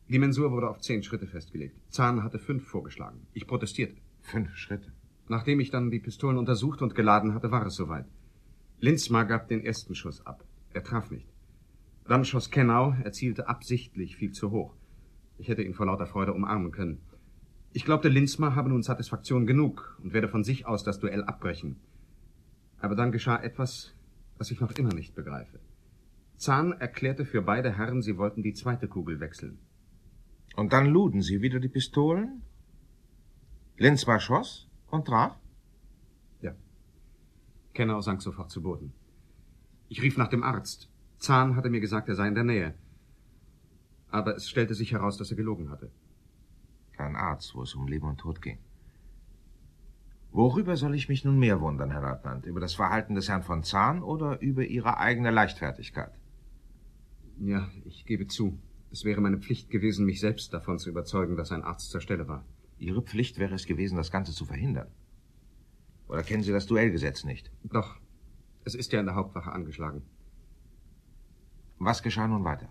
Die Mensur wurde auf zehn Schritte festgelegt. Zahn hatte fünf vorgeschlagen. Ich protestierte. Fünf Schritte? Nachdem ich dann die Pistolen untersucht und geladen hatte, war es soweit. Linzmar gab den ersten Schuss ab. Er traf nicht. Dann schoss Kennau, er zielte absichtlich viel zu hoch. Ich hätte ihn vor lauter Freude umarmen können. Ich glaubte, Linzmar habe nun Satisfaktion genug und werde von sich aus das Duell abbrechen. Aber dann geschah etwas, was ich noch immer nicht begreife. Zahn erklärte für beide Herren, sie wollten die zweite Kugel wechseln. Und dann luden sie wieder die Pistolen? Linzmar schoss und traf? Ja. Kennau sank sofort zu Boden. Ich rief nach dem Arzt. Zahn hatte mir gesagt, er sei in der Nähe. Aber es stellte sich heraus, dass er gelogen hatte. Kein Arzt, wo es um Leben und Tod ging. Worüber soll ich mich nun mehr wundern, Herr Leutnant? Über das Verhalten des Herrn von Zahn oder über Ihre eigene Leichtfertigkeit? Ja, ich gebe zu. Es wäre meine Pflicht gewesen, mich selbst davon zu überzeugen, dass ein Arzt zur Stelle war. Ihre Pflicht wäre es gewesen, das Ganze zu verhindern. Oder kennen Sie das Duellgesetz nicht? Doch. Es ist ja in der Hauptwache angeschlagen. Was geschah nun weiter?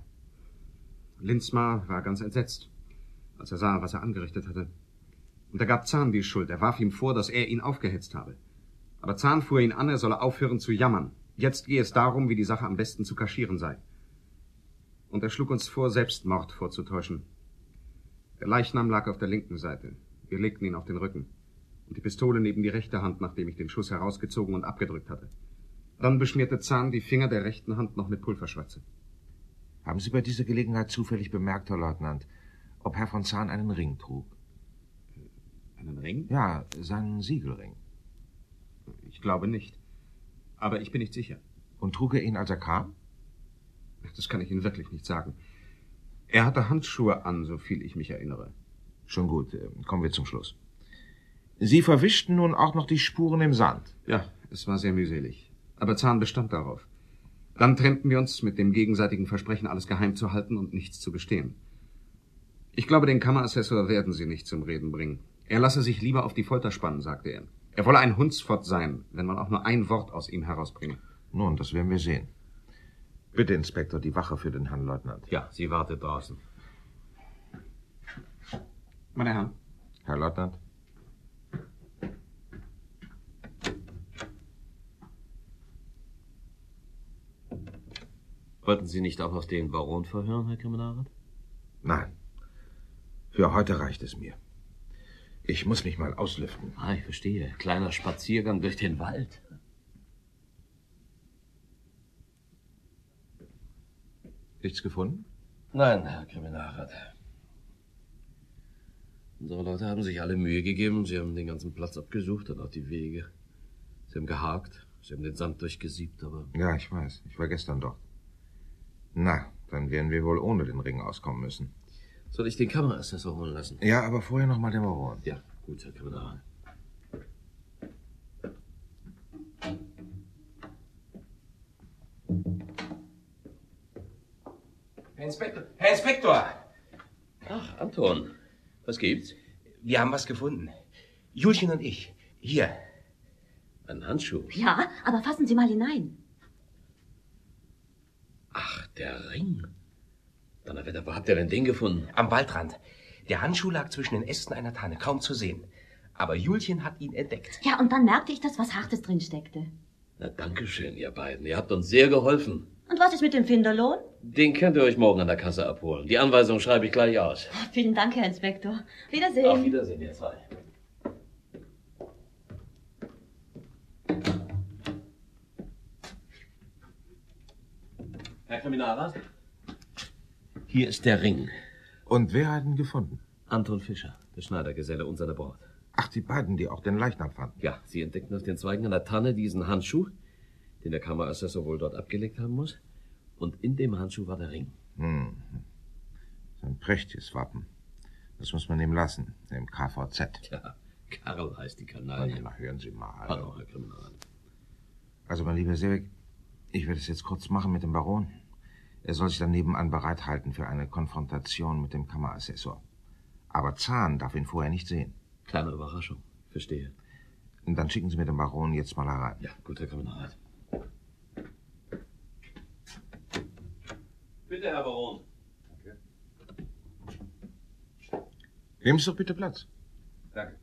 Linzmar war ganz entsetzt, als er sah, was er angerichtet hatte. Und er gab Zahn die Schuld. Er warf ihm vor, dass er ihn aufgehetzt habe. Aber Zahn fuhr ihn an, er solle aufhören zu jammern. Jetzt gehe es darum, wie die Sache am besten zu kaschieren sei. Und er schlug uns vor, Selbstmord vorzutäuschen. Der Leichnam lag auf der linken Seite. Wir legten ihn auf den Rücken. Und die Pistole neben die rechte Hand, nachdem ich den Schuss herausgezogen und abgedrückt hatte. Dann beschmierte Zahn die Finger der rechten Hand noch mit Pulverschwärze. Haben Sie bei dieser Gelegenheit zufällig bemerkt, Herr Leutnant, ob Herr von Zahn einen Ring trug? Einen Ring? Ja, seinen Siegelring. Ich glaube nicht. Aber ich bin nicht sicher. Und trug er ihn, als er kam? Das kann ich Ihnen wirklich nicht sagen. Er hatte Handschuhe an, so viel ich mich erinnere. Schon gut, kommen wir zum Schluss. Sie verwischten nun auch noch die Spuren im Sand. Ja, es war sehr mühselig. Aber Zahn bestand darauf. Dann trennten wir uns mit dem gegenseitigen Versprechen, alles geheim zu halten und nichts zu gestehen. Ich glaube, den Kammerassessor werden Sie nicht zum Reden bringen. Er lasse sich lieber auf die Folter spannen, sagte er. Er wolle ein Hundsfott sein, wenn man auch nur ein Wort aus ihm herausbringe. Nun, das werden wir sehen. Bitte, Inspektor, die Wache für den Herrn Leutnant. Ja, sie wartet draußen. Meine Herren. Herr Leutnant. Wollten Sie nicht auch noch den Baron verhören, Herr Kriminalrat? Nein. Für heute reicht es mir. Ich muss mich mal auslüften. Ah, ich verstehe. Kleiner Spaziergang durch den Wald. Nichts gefunden? Nein, Herr Kriminalrat. Unsere Leute haben sich alle Mühe gegeben. Sie haben den ganzen Platz abgesucht und auch die Wege. Sie haben gehakt, sie haben den Sand durchgesiebt, aber... Ja, ich weiß. Ich war gestern dort. Na, dann werden wir wohl ohne den Ring auskommen müssen. Soll ich den Kammerassessor holen lassen? Ja, aber vorher noch mal den Baron. Ja, gut, Herr Kriminalrat. Herr Inspektor! Herr Inspektor! Ach, Anton. Was gibt's? Wir haben was gefunden. Julchen und ich. Hier. Ein Handschuh? Ja, aber fassen Sie mal hinein. Ach, der Ring. Donnerwetter, wo habt ihr denn den gefunden? Am Waldrand. Der Handschuh lag zwischen den Ästen einer Tanne, kaum zu sehen. Aber Julchen hat ihn entdeckt. Ja, und dann merkte ich, dass was Hartes drin steckte. Na, danke schön, ihr beiden. Ihr habt uns sehr geholfen. Und was ist mit dem Finderlohn? Den könnt ihr euch morgen an der Kasse abholen. Die Anweisung schreibe ich gleich aus. Vielen Dank, Herr Inspektor. Wiedersehen. Auf Wiedersehen, ihr zwei. Herr Kriminalrat? Hier ist der Ring. Und wer hat ihn gefunden? Anton Fischer, der Schneidergeselle und seine Braut. Ach, die beiden, die auch den Leichnam fanden. Ja, sie entdeckten auf den Zweigen einer Tanne diesen Handschuh, den der Kammerassessor wohl dort abgelegt haben muss. Und in dem Handschuh war der Ring. Hm. So ein prächtiges Wappen. Das muss man ihm lassen, dem K V Z. Tja, Karl heißt die Kanaille. Na, hören Sie mal. Hallo, Herr Kriminalrat. Also, mein lieber Seeweg, ich werde es jetzt kurz machen mit dem Baron. Er soll sich dann nebenan bereithalten für eine Konfrontation mit dem Kammerassessor. Aber Zahn darf ihn vorher nicht sehen. Kleine Überraschung. Verstehe. Und dann schicken Sie mir den Baron jetzt mal herein. Ja, gut, Herr Kriminalrat. Bitte, Herr Baron. Danke. Nehmen Sie doch bitte Platz. Danke.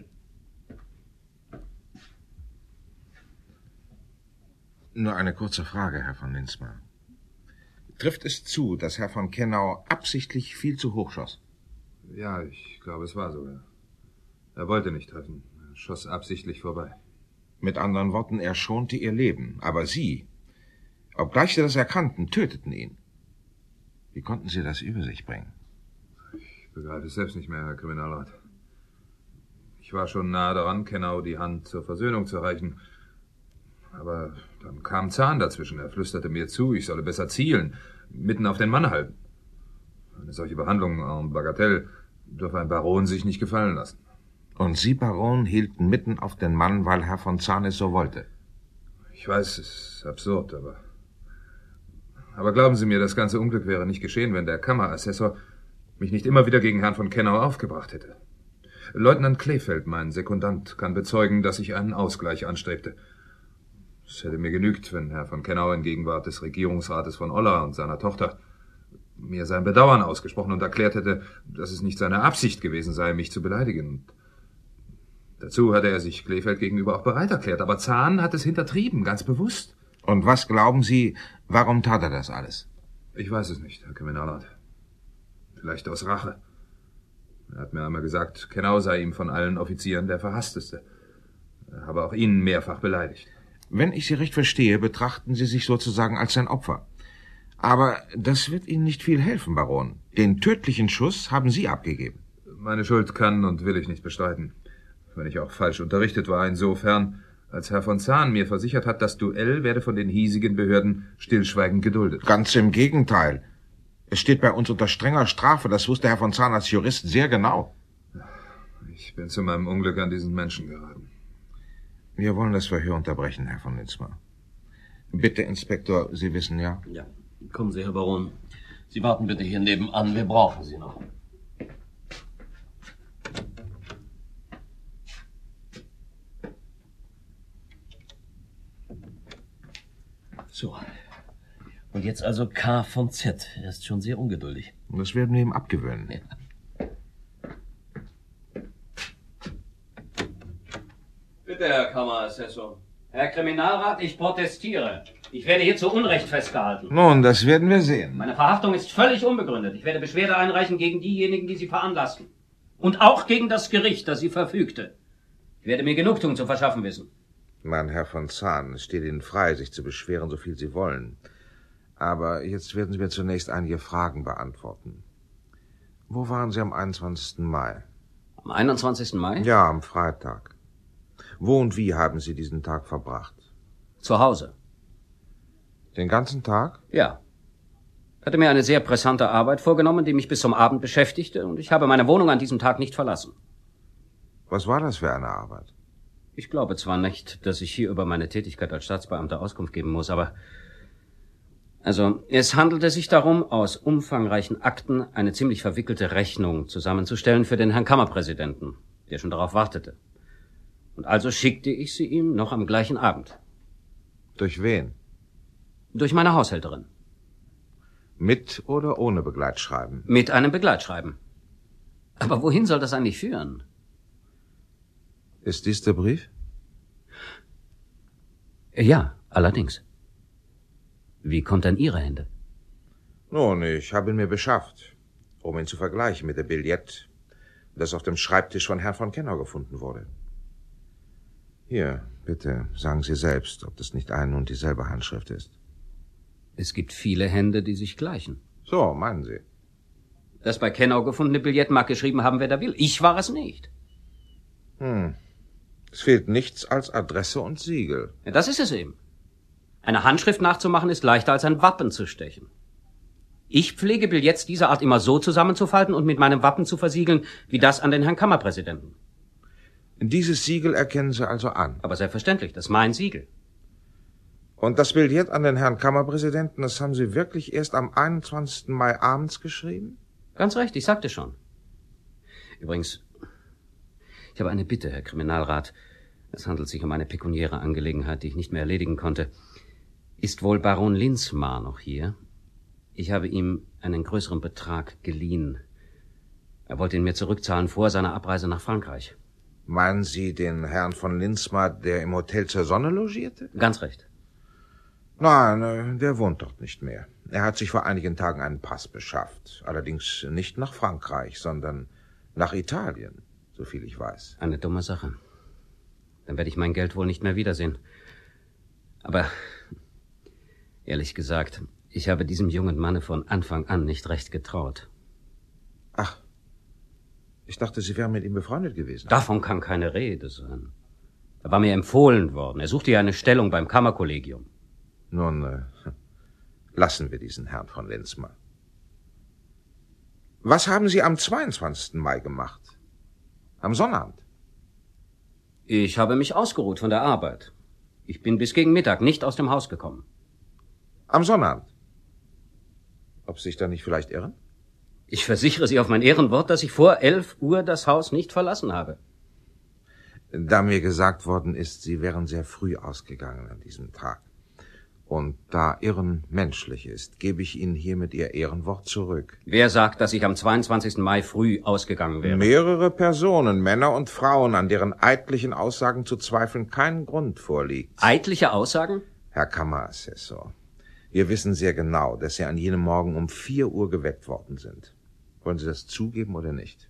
Nur eine kurze Frage, Herr von Linsma. Trifft es zu, dass Herr von Kennau absichtlich viel zu hoch schoss? Ja, ich glaube, es war so, ja. Er wollte nicht treffen. Er schoss absichtlich vorbei. Mit anderen Worten, er schonte ihr Leben. Aber Sie, obgleich Sie das erkannten, töteten ihn. Wie konnten Sie das über sich bringen? Ich begreife es selbst nicht mehr, Herr Kriminalrat. Ich war schon nahe daran, Kennau die Hand zur Versöhnung zu reichen. Aber dann kam Zahn dazwischen. Er flüsterte mir zu, ich solle besser zielen, mitten auf den Mann halten. Eine solche Behandlung en Bagatelle dürfe ein Baron sich nicht gefallen lassen. Und Sie, Baron, hielten mitten auf den Mann, weil Herr von Zahn es so wollte? Ich weiß, es ist absurd, aber... Aber glauben Sie mir, das ganze Unglück wäre nicht geschehen, wenn der Kammerassessor mich nicht immer wieder gegen Herrn von Kennau aufgebracht hätte. Leutnant Kleefeld, mein Sekundant, kann bezeugen, dass ich einen Ausgleich anstrebte. Es hätte mir genügt, wenn Herr von Kennau in Gegenwart des Regierungsrates von Olla und seiner Tochter mir sein Bedauern ausgesprochen und erklärt hätte, dass es nicht seine Absicht gewesen sei, mich zu beleidigen. Und dazu hatte er sich Kleefeld gegenüber auch bereit erklärt, aber Zahn hat es hintertrieben, ganz bewusst. Und was glauben Sie, warum tat er das alles? Ich weiß es nicht, Herr Kriminalrat. Vielleicht aus Rache. Er hat mir einmal gesagt, Kennau sei ihm von allen Offizieren der verhassteste. Er habe auch ihn mehrfach beleidigt. Wenn ich Sie recht verstehe, betrachten Sie sich sozusagen als sein Opfer. Aber das wird Ihnen nicht viel helfen, Baron. Den tödlichen Schuss haben Sie abgegeben. Meine Schuld kann und will ich nicht bestreiten. Wenn ich auch falsch unterrichtet war, insofern, als Herr von Zahn mir versichert hat, das Duell werde von den hiesigen Behörden stillschweigend geduldet. Ganz im Gegenteil. Es steht bei uns unter strenger Strafe, das wusste Herr von Zahn als Jurist sehr genau. Ich bin zu meinem Unglück an diesen Menschen geraten. Wir wollen das Verhör unterbrechen, Herr von Linsma. Bitte, Inspektor, Sie wissen ja... Ja, kommen Sie, Herr Baron. Sie warten bitte hier nebenan, wir brauchen Sie noch. So. Und jetzt also K von Z. Er ist schon sehr ungeduldig. Das werden wir ihm abgewöhnen. Ja. Bitte, Herr Kammerassessor. Herr Kriminalrat, ich protestiere. Ich werde hier zu Unrecht festgehalten. Nun, das werden wir sehen. Meine Verhaftung ist völlig unbegründet. Ich werde Beschwerde einreichen gegen diejenigen, die sie veranlassten. Und auch gegen das Gericht, das sie verfügte. Ich werde mir Genugtuung zu verschaffen wissen. Mein Herr von Zahn, es steht Ihnen frei, sich zu beschweren, so viel Sie wollen. Aber jetzt werden Sie mir zunächst einige Fragen beantworten. Wo waren Sie am einundzwanzigsten Mai? Am einundzwanzigsten Mai? Ja, am Freitag. Wo und wie haben Sie diesen Tag verbracht? Zu Hause. Den ganzen Tag? Ja. Ich hatte mir eine sehr pressante Arbeit vorgenommen, die mich bis zum Abend beschäftigte, und ich habe meine Wohnung an diesem Tag nicht verlassen. Was war das für eine Arbeit? Ich glaube zwar nicht, dass ich hier über meine Tätigkeit als Staatsbeamter Auskunft geben muss, aber... Also, es handelte sich darum, aus umfangreichen Akten eine ziemlich verwickelte Rechnung zusammenzustellen für den Herrn Kammerpräsidenten, der schon darauf wartete. Und also schickte ich sie ihm noch am gleichen Abend. Durch wen? Durch meine Haushälterin. Mit oder ohne Begleitschreiben? Mit einem Begleitschreiben. Aber wohin soll das eigentlich führen? Ist dies der Brief? Ja, allerdings. Wie kommt er in Ihre Hände? Nun, ich habe ihn mir beschafft, um ihn zu vergleichen mit dem Billett, das auf dem Schreibtisch von Herrn von Kennau gefunden wurde. Hier, bitte, sagen Sie selbst, ob das nicht eine und dieselbe Handschrift ist. Es gibt viele Hände, die sich gleichen. So, meinen Sie? Das bei Kennau gefundene Billett mag geschrieben haben, wer da will. Ich war es nicht. Hm. Es fehlt nichts als Adresse und Siegel. Ja, das ist es eben. Eine Handschrift nachzumachen ist leichter als ein Wappen zu stechen. Ich pflege Billets dieser Art immer so zusammenzufalten und mit meinem Wappen zu versiegeln, wie das an den Herrn Kammerpräsidenten. Dieses Siegel erkennen Sie also an? Aber selbstverständlich, das ist mein Siegel. Und das Billett an den Herrn Kammerpräsidenten, das haben Sie wirklich erst am einundzwanzigsten Mai abends geschrieben? Ganz recht, ich sagte schon. Übrigens, ich habe eine Bitte, Herr Kriminalrat. Es handelt sich um eine pekuniäre Angelegenheit, die ich nicht mehr erledigen konnte. Ist wohl Baron Linsma noch hier? Ich habe ihm einen größeren Betrag geliehen. Er wollte ihn mir zurückzahlen vor seiner Abreise nach Frankreich. Meinen Sie den Herrn von Linzmar, der im Hotel zur Sonne logierte? Ganz recht. Nein, der wohnt dort nicht mehr. Er hat sich vor einigen Tagen einen Pass beschafft. Allerdings nicht nach Frankreich, sondern nach Italien, soviel ich weiß. Eine dumme Sache. Dann werde ich mein Geld wohl nicht mehr wiedersehen. Aber ehrlich gesagt, ich habe diesem jungen Manne von Anfang an nicht recht getraut. Ach, ich dachte, Sie wären mit ihm befreundet gewesen. Davon kann keine Rede sein. Er war mir empfohlen worden. Er suchte ja eine Stellung beim Kammerkollegium. Nun, äh, lassen wir diesen Herrn von Linzmar. Was haben Sie am zweiundzwanzigsten Mai gemacht? Am Sonnabend? Ich habe mich ausgeruht von der Arbeit. Ich bin bis gegen Mittag nicht aus dem Haus gekommen. Am Sonnabend? Ob Sie sich da nicht vielleicht irren? Ich versichere Sie auf mein Ehrenwort, dass ich vor elf Uhr das Haus nicht verlassen habe. Da mir gesagt worden ist, Sie wären sehr früh ausgegangen an diesem Tag. Und da Irren menschlich ist, gebe ich Ihnen hiermit Ihr Ehrenwort zurück. Wer sagt, dass ich am zweiundzwanzigsten Mai früh ausgegangen wäre? Mehrere Personen, Männer und Frauen, an deren eidlichen Aussagen zu zweifeln kein Grund vorliegt. Eidliche Aussagen? Herr Kammerassessor, wir wissen sehr genau, dass Sie an jenem Morgen um vier Uhr geweckt worden sind. Wollen Sie das zugeben oder nicht?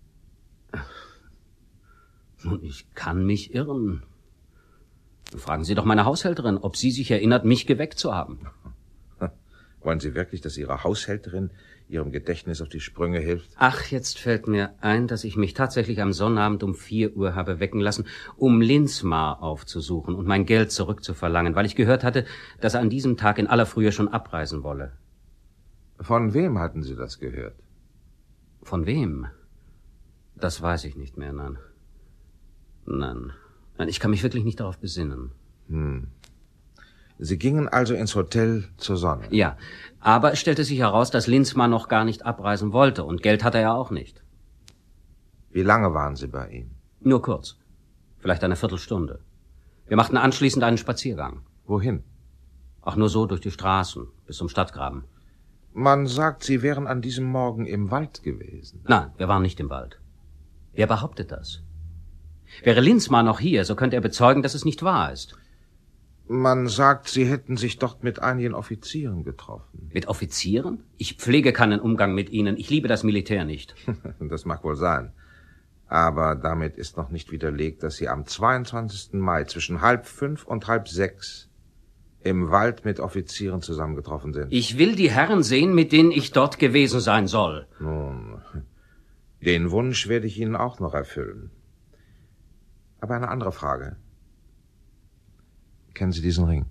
Nun, ich kann mich irren. Fragen Sie doch meine Haushälterin, ob sie sich erinnert, mich geweckt zu haben. Wollen Sie wirklich, dass Ihre Haushälterin Ihrem Gedächtnis auf die Sprünge hilft? Ach, jetzt fällt mir ein, dass ich mich tatsächlich am Sonnabend um vier Uhr habe wecken lassen, um Linzmar aufzusuchen und mein Geld zurückzuverlangen, weil ich gehört hatte, dass er an diesem Tag in aller Frühe schon abreisen wolle. Von wem hatten Sie das gehört? Von wem? Das weiß ich nicht mehr, nein. Nein. Nein, ich kann mich wirklich nicht darauf besinnen. Hm. Sie gingen also ins Hotel zur Sonne? Ja, aber es stellte sich heraus, dass Linzmar noch gar nicht abreisen wollte und Geld hatte er auch nicht. Wie lange waren Sie bei ihm? Nur kurz. Vielleicht eine Viertelstunde. Wir machten anschließend einen Spaziergang. Wohin? Ach, nur so durch die Straßen, bis zum Stadtgraben. Man sagt, Sie wären an diesem Morgen im Wald gewesen. Nein, wir waren nicht im Wald. Wer behauptet das? Wäre Linzmar noch hier, so könnte er bezeugen, dass es nicht wahr ist. Man sagt, Sie hätten sich dort mit einigen Offizieren getroffen. Mit Offizieren? Ich pflege keinen Umgang mit ihnen. Ich liebe das Militär nicht. Das mag wohl sein. Aber damit ist noch nicht widerlegt, dass Sie am zweiundzwanzigsten Mai zwischen halb fünf und halb sechs im Wald mit Offizieren zusammengetroffen sind. Ich will die Herren sehen, mit denen ich dort gewesen sein soll. Nun, den Wunsch werde ich Ihnen auch noch erfüllen. Aber eine andere Frage. Kennen Sie diesen Ring?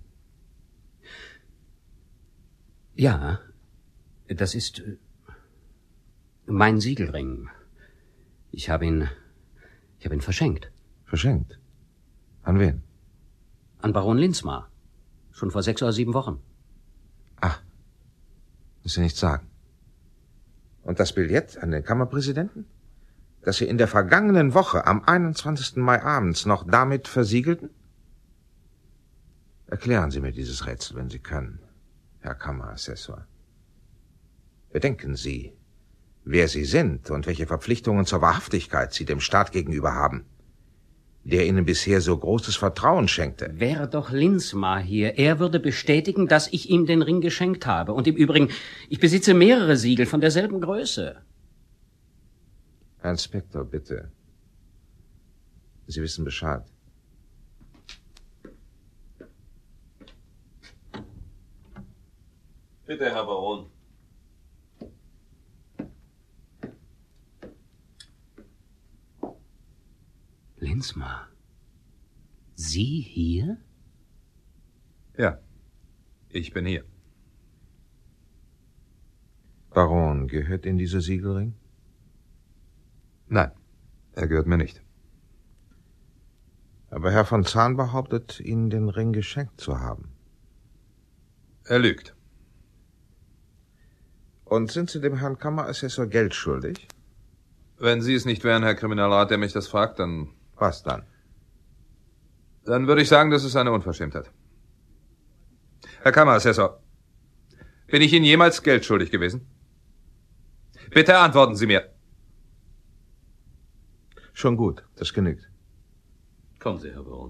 Ja, das ist mein Siegelring. Ich habe ihn, ich habe ihn verschenkt. Verschenkt? An wen? An Baron Linzmar. Schon vor sechs oder sieben Wochen. Ach, das Sie nicht sagen. Und das Billett an den Kammerpräsidenten? Das Sie in der vergangenen Woche am einundzwanzigsten Mai abends noch damit versiegelten? Erklären Sie mir dieses Rätsel, wenn Sie können, Herr Kammerassessor. Bedenken Sie, wer Sie sind und welche Verpflichtungen zur Wahrhaftigkeit Sie dem Staat gegenüber haben, der Ihnen bisher so großes Vertrauen schenkte. Wäre doch Linzmar hier. Er würde bestätigen, dass ich ihm den Ring geschenkt habe. Und im Übrigen, ich besitze mehrere Siegel von derselben Größe. Herr Inspektor, bitte. Sie wissen Bescheid. Bitte, Herr Baron. Linzmar, Sie hier? Ja, ich bin hier. Baron, gehört Ihnen dieser Siegelring? Nein, er gehört mir nicht. Aber Herr von Zahn behauptet, Ihnen den Ring geschenkt zu haben. Er lügt. Und sind Sie dem Herrn Kammerassessor Geld schuldig? Wenn Sie es nicht wären, Herr Kriminalrat, der mich das fragt, dann... Was dann? Dann würde ich sagen, das ist eine Unverschämtheit. Herr Kammerassessor, bin ich Ihnen jemals Geld schuldig gewesen? Bitte antworten Sie mir. Schon gut, das genügt. Kommen Sie, Herr Baron.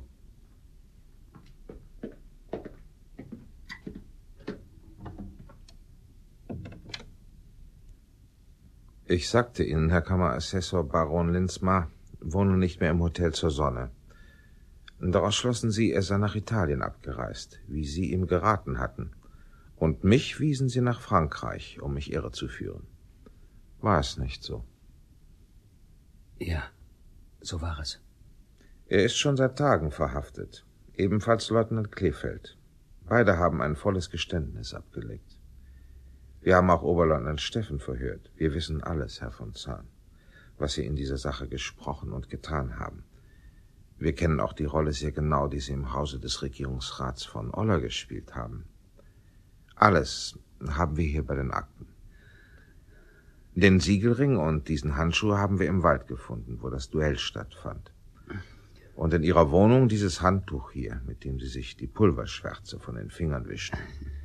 Ich sagte Ihnen, Herr Kammerassessor, Baron Linzmar wohne nicht mehr im Hotel zur Sonne. Daraus schlossen Sie, er sei nach Italien abgereist, wie Sie ihm geraten hatten. Und mich wiesen Sie nach Frankreich, um mich irrezuführen. War es nicht so? Ja, so war es. Er ist schon seit Tagen verhaftet. Ebenfalls Leutnant Kleefeld. Beide haben ein volles Geständnis abgelegt. Wir haben auch Oberleutnant Steffen verhört. Wir wissen alles, Herr von Zahn, was Sie in dieser Sache gesprochen und getan haben. Wir kennen auch die Rolle sehr genau, die Sie im Hause des Regierungsrats von Oller gespielt haben. Alles haben wir hier bei den Akten. Den Siegelring und diesen Handschuh haben wir im Wald gefunden, wo das Duell stattfand. Und in Ihrer Wohnung dieses Handtuch hier, mit dem Sie sich die Pulverschwärze von den Fingern wischten.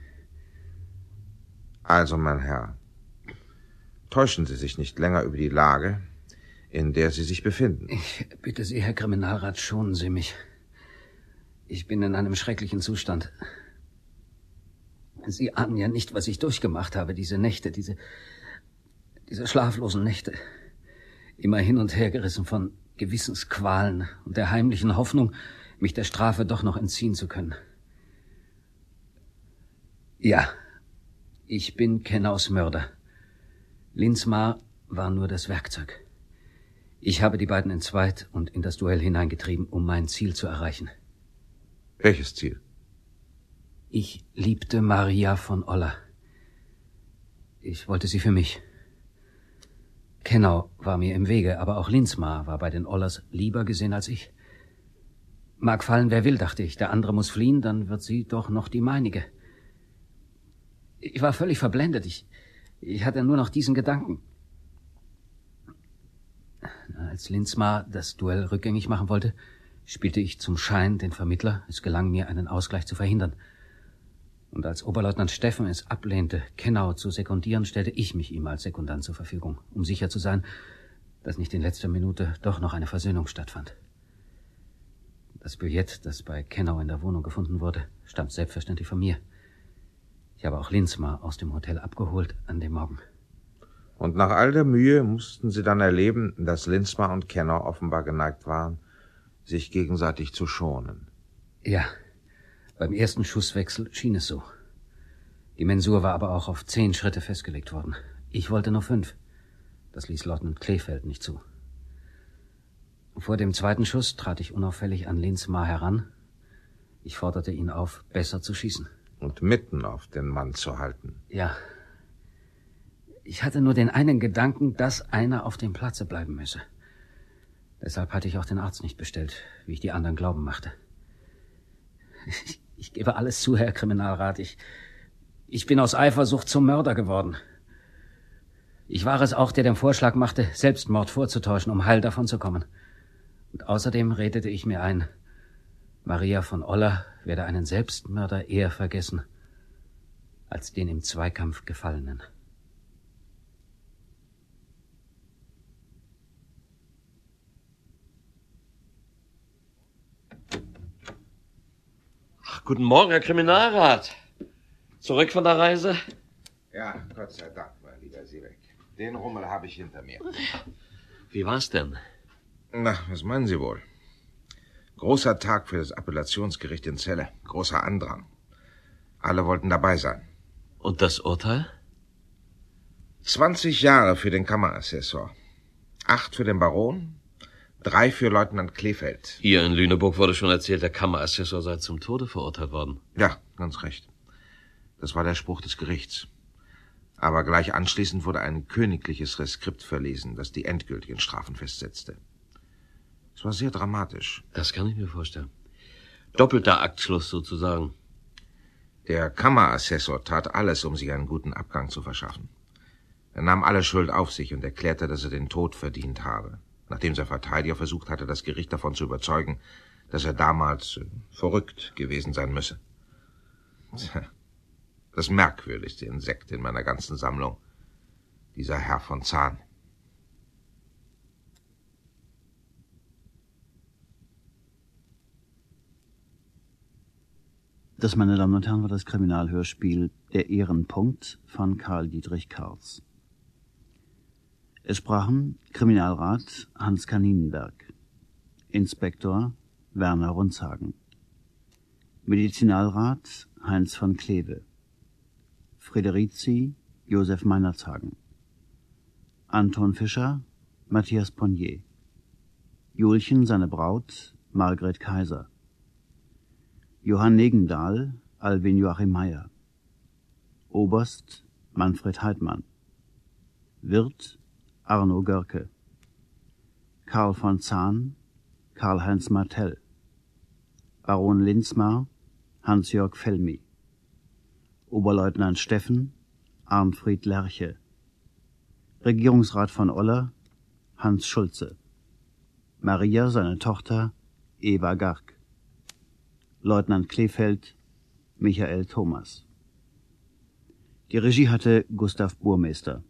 Also, mein Herr, täuschen Sie sich nicht länger über die Lage, in der Sie sich befinden. Ich bitte Sie, Herr Kriminalrat, schonen Sie mich. Ich bin in einem schrecklichen Zustand. Sie ahnen ja nicht, was ich durchgemacht habe, diese Nächte, diese, diese schlaflosen Nächte. Immer hin und her gerissen von Gewissensqualen und der heimlichen Hoffnung, mich der Strafe doch noch entziehen zu können. Ja, ich bin Kennaus Mörder. Linzmar war nur das Werkzeug. Ich habe die beiden entzweit und in das Duell hineingetrieben, um mein Ziel zu erreichen. Welches Ziel? Ich liebte Maria von Oller. Ich wollte sie für mich. Kennau war mir im Wege, aber auch Linzmar war bei den Ollers lieber gesehen als ich. Mag fallen, wer will, dachte ich. Der andere muss fliehen, dann wird sie doch noch die meinige. Ich war völlig verblendet. Ich, ich hatte nur noch diesen Gedanken. Als Linzmar das Duell rückgängig machen wollte, spielte ich zum Schein den Vermittler. Es gelang mir, einen Ausgleich zu verhindern. Und als Oberleutnant Steffen es ablehnte, Kennau zu sekundieren, stellte ich mich ihm als Sekundant zur Verfügung, um sicher zu sein, dass nicht in letzter Minute doch noch eine Versöhnung stattfand. Das Billett, das bei Kennau in der Wohnung gefunden wurde, stammt selbstverständlich von mir. Ich habe auch Linzmar aus dem Hotel abgeholt an dem Morgen. Und nach all der Mühe mussten Sie dann erleben, dass Linzmar und Kennau offenbar geneigt waren, sich gegenseitig zu schonen. Ja, beim ersten Schusswechsel schien es so. Die Mensur war aber auch auf zehn Schritte festgelegt worden. Ich wollte nur fünf. Das ließ Leutnant Kleefeld nicht zu. Vor dem zweiten Schuss trat ich unauffällig an Linzmar heran. Ich forderte ihn auf, besser zu schießen. Und mitten auf den Mann zu halten. Ja. Ich hatte nur den einen Gedanken, dass einer auf dem Platze bleiben müsse. Deshalb hatte ich auch den Arzt nicht bestellt, wie ich die anderen glauben machte. Ich, ich gebe alles zu, Herr Kriminalrat. Ich, ich bin aus Eifersucht zum Mörder geworden. Ich war es auch, der den Vorschlag machte, Selbstmord vorzutäuschen, um heil davon zu kommen. Und außerdem redete ich mir ein, Maria von Oller werde einen Selbstmörder eher vergessen, als den im Zweikampf Gefallenen. Ach, guten Morgen, Herr Kriminalrat. Zurück von der Reise? Ja, Gott sei Dank, mein lieber Sirek. Den Rummel habe ich hinter mir. Wie war's denn? Na, was meinen Sie wohl? Großer Tag für das Appellationsgericht in Celle. Großer Andrang. Alle wollten dabei sein. Und das Urteil? Zwanzig Jahre für den Kammerassessor. Acht für den Baron. Drei für Leutnant Kleefeld. Hier in Lüneburg wurde schon erzählt, der Kammerassessor sei zum Tode verurteilt worden. Ja, ganz recht. Das war der Spruch des Gerichts. Aber gleich anschließend wurde ein königliches Reskript verlesen, das die endgültigen Strafen festsetzte. Es war sehr dramatisch. Das kann ich mir vorstellen. Doppelter Aktschluss sozusagen. Der Kammerassessor tat alles, um sich einen guten Abgang zu verschaffen. Er nahm alle Schuld auf sich und erklärte, dass er den Tod verdient habe, nachdem sein Verteidiger versucht hatte, das Gericht davon zu überzeugen, dass er damals äh, verrückt gewesen sein müsse. Das merkwürdigste Insekt in meiner ganzen Sammlung, dieser Herr von Zahn. Das, meine Damen und Herren, war das Kriminalhörspiel Der Ehrenpunkt von Karl Dietrich Kahrtz. Es sprachen Kriminalrat Hans Kaninenberg, Inspektor Werner Runzhagen, Medizinalrat Heinz von Kleve, Friederizi Josef Meinerzagen, Anton Fischer Matthias Ponnier, Julchen seine Braut Margret Kaiser, Johann Negendahl Alwin Joachim Meyer, Oberst Manfred Heidmann, Wirt Arno Görke, Karl von Zahn Karl-Heinz Martell, Baron Linzmar Hans-Jörg Felmi, Oberleutnant Steffen Arnfried Lerche, Regierungsrat von Oller Hans Schulze, Maria seine Tochter Eva Garg, Leutnant Kleefeld Michael Thomas. Die Regie hatte Gustav Burmeister.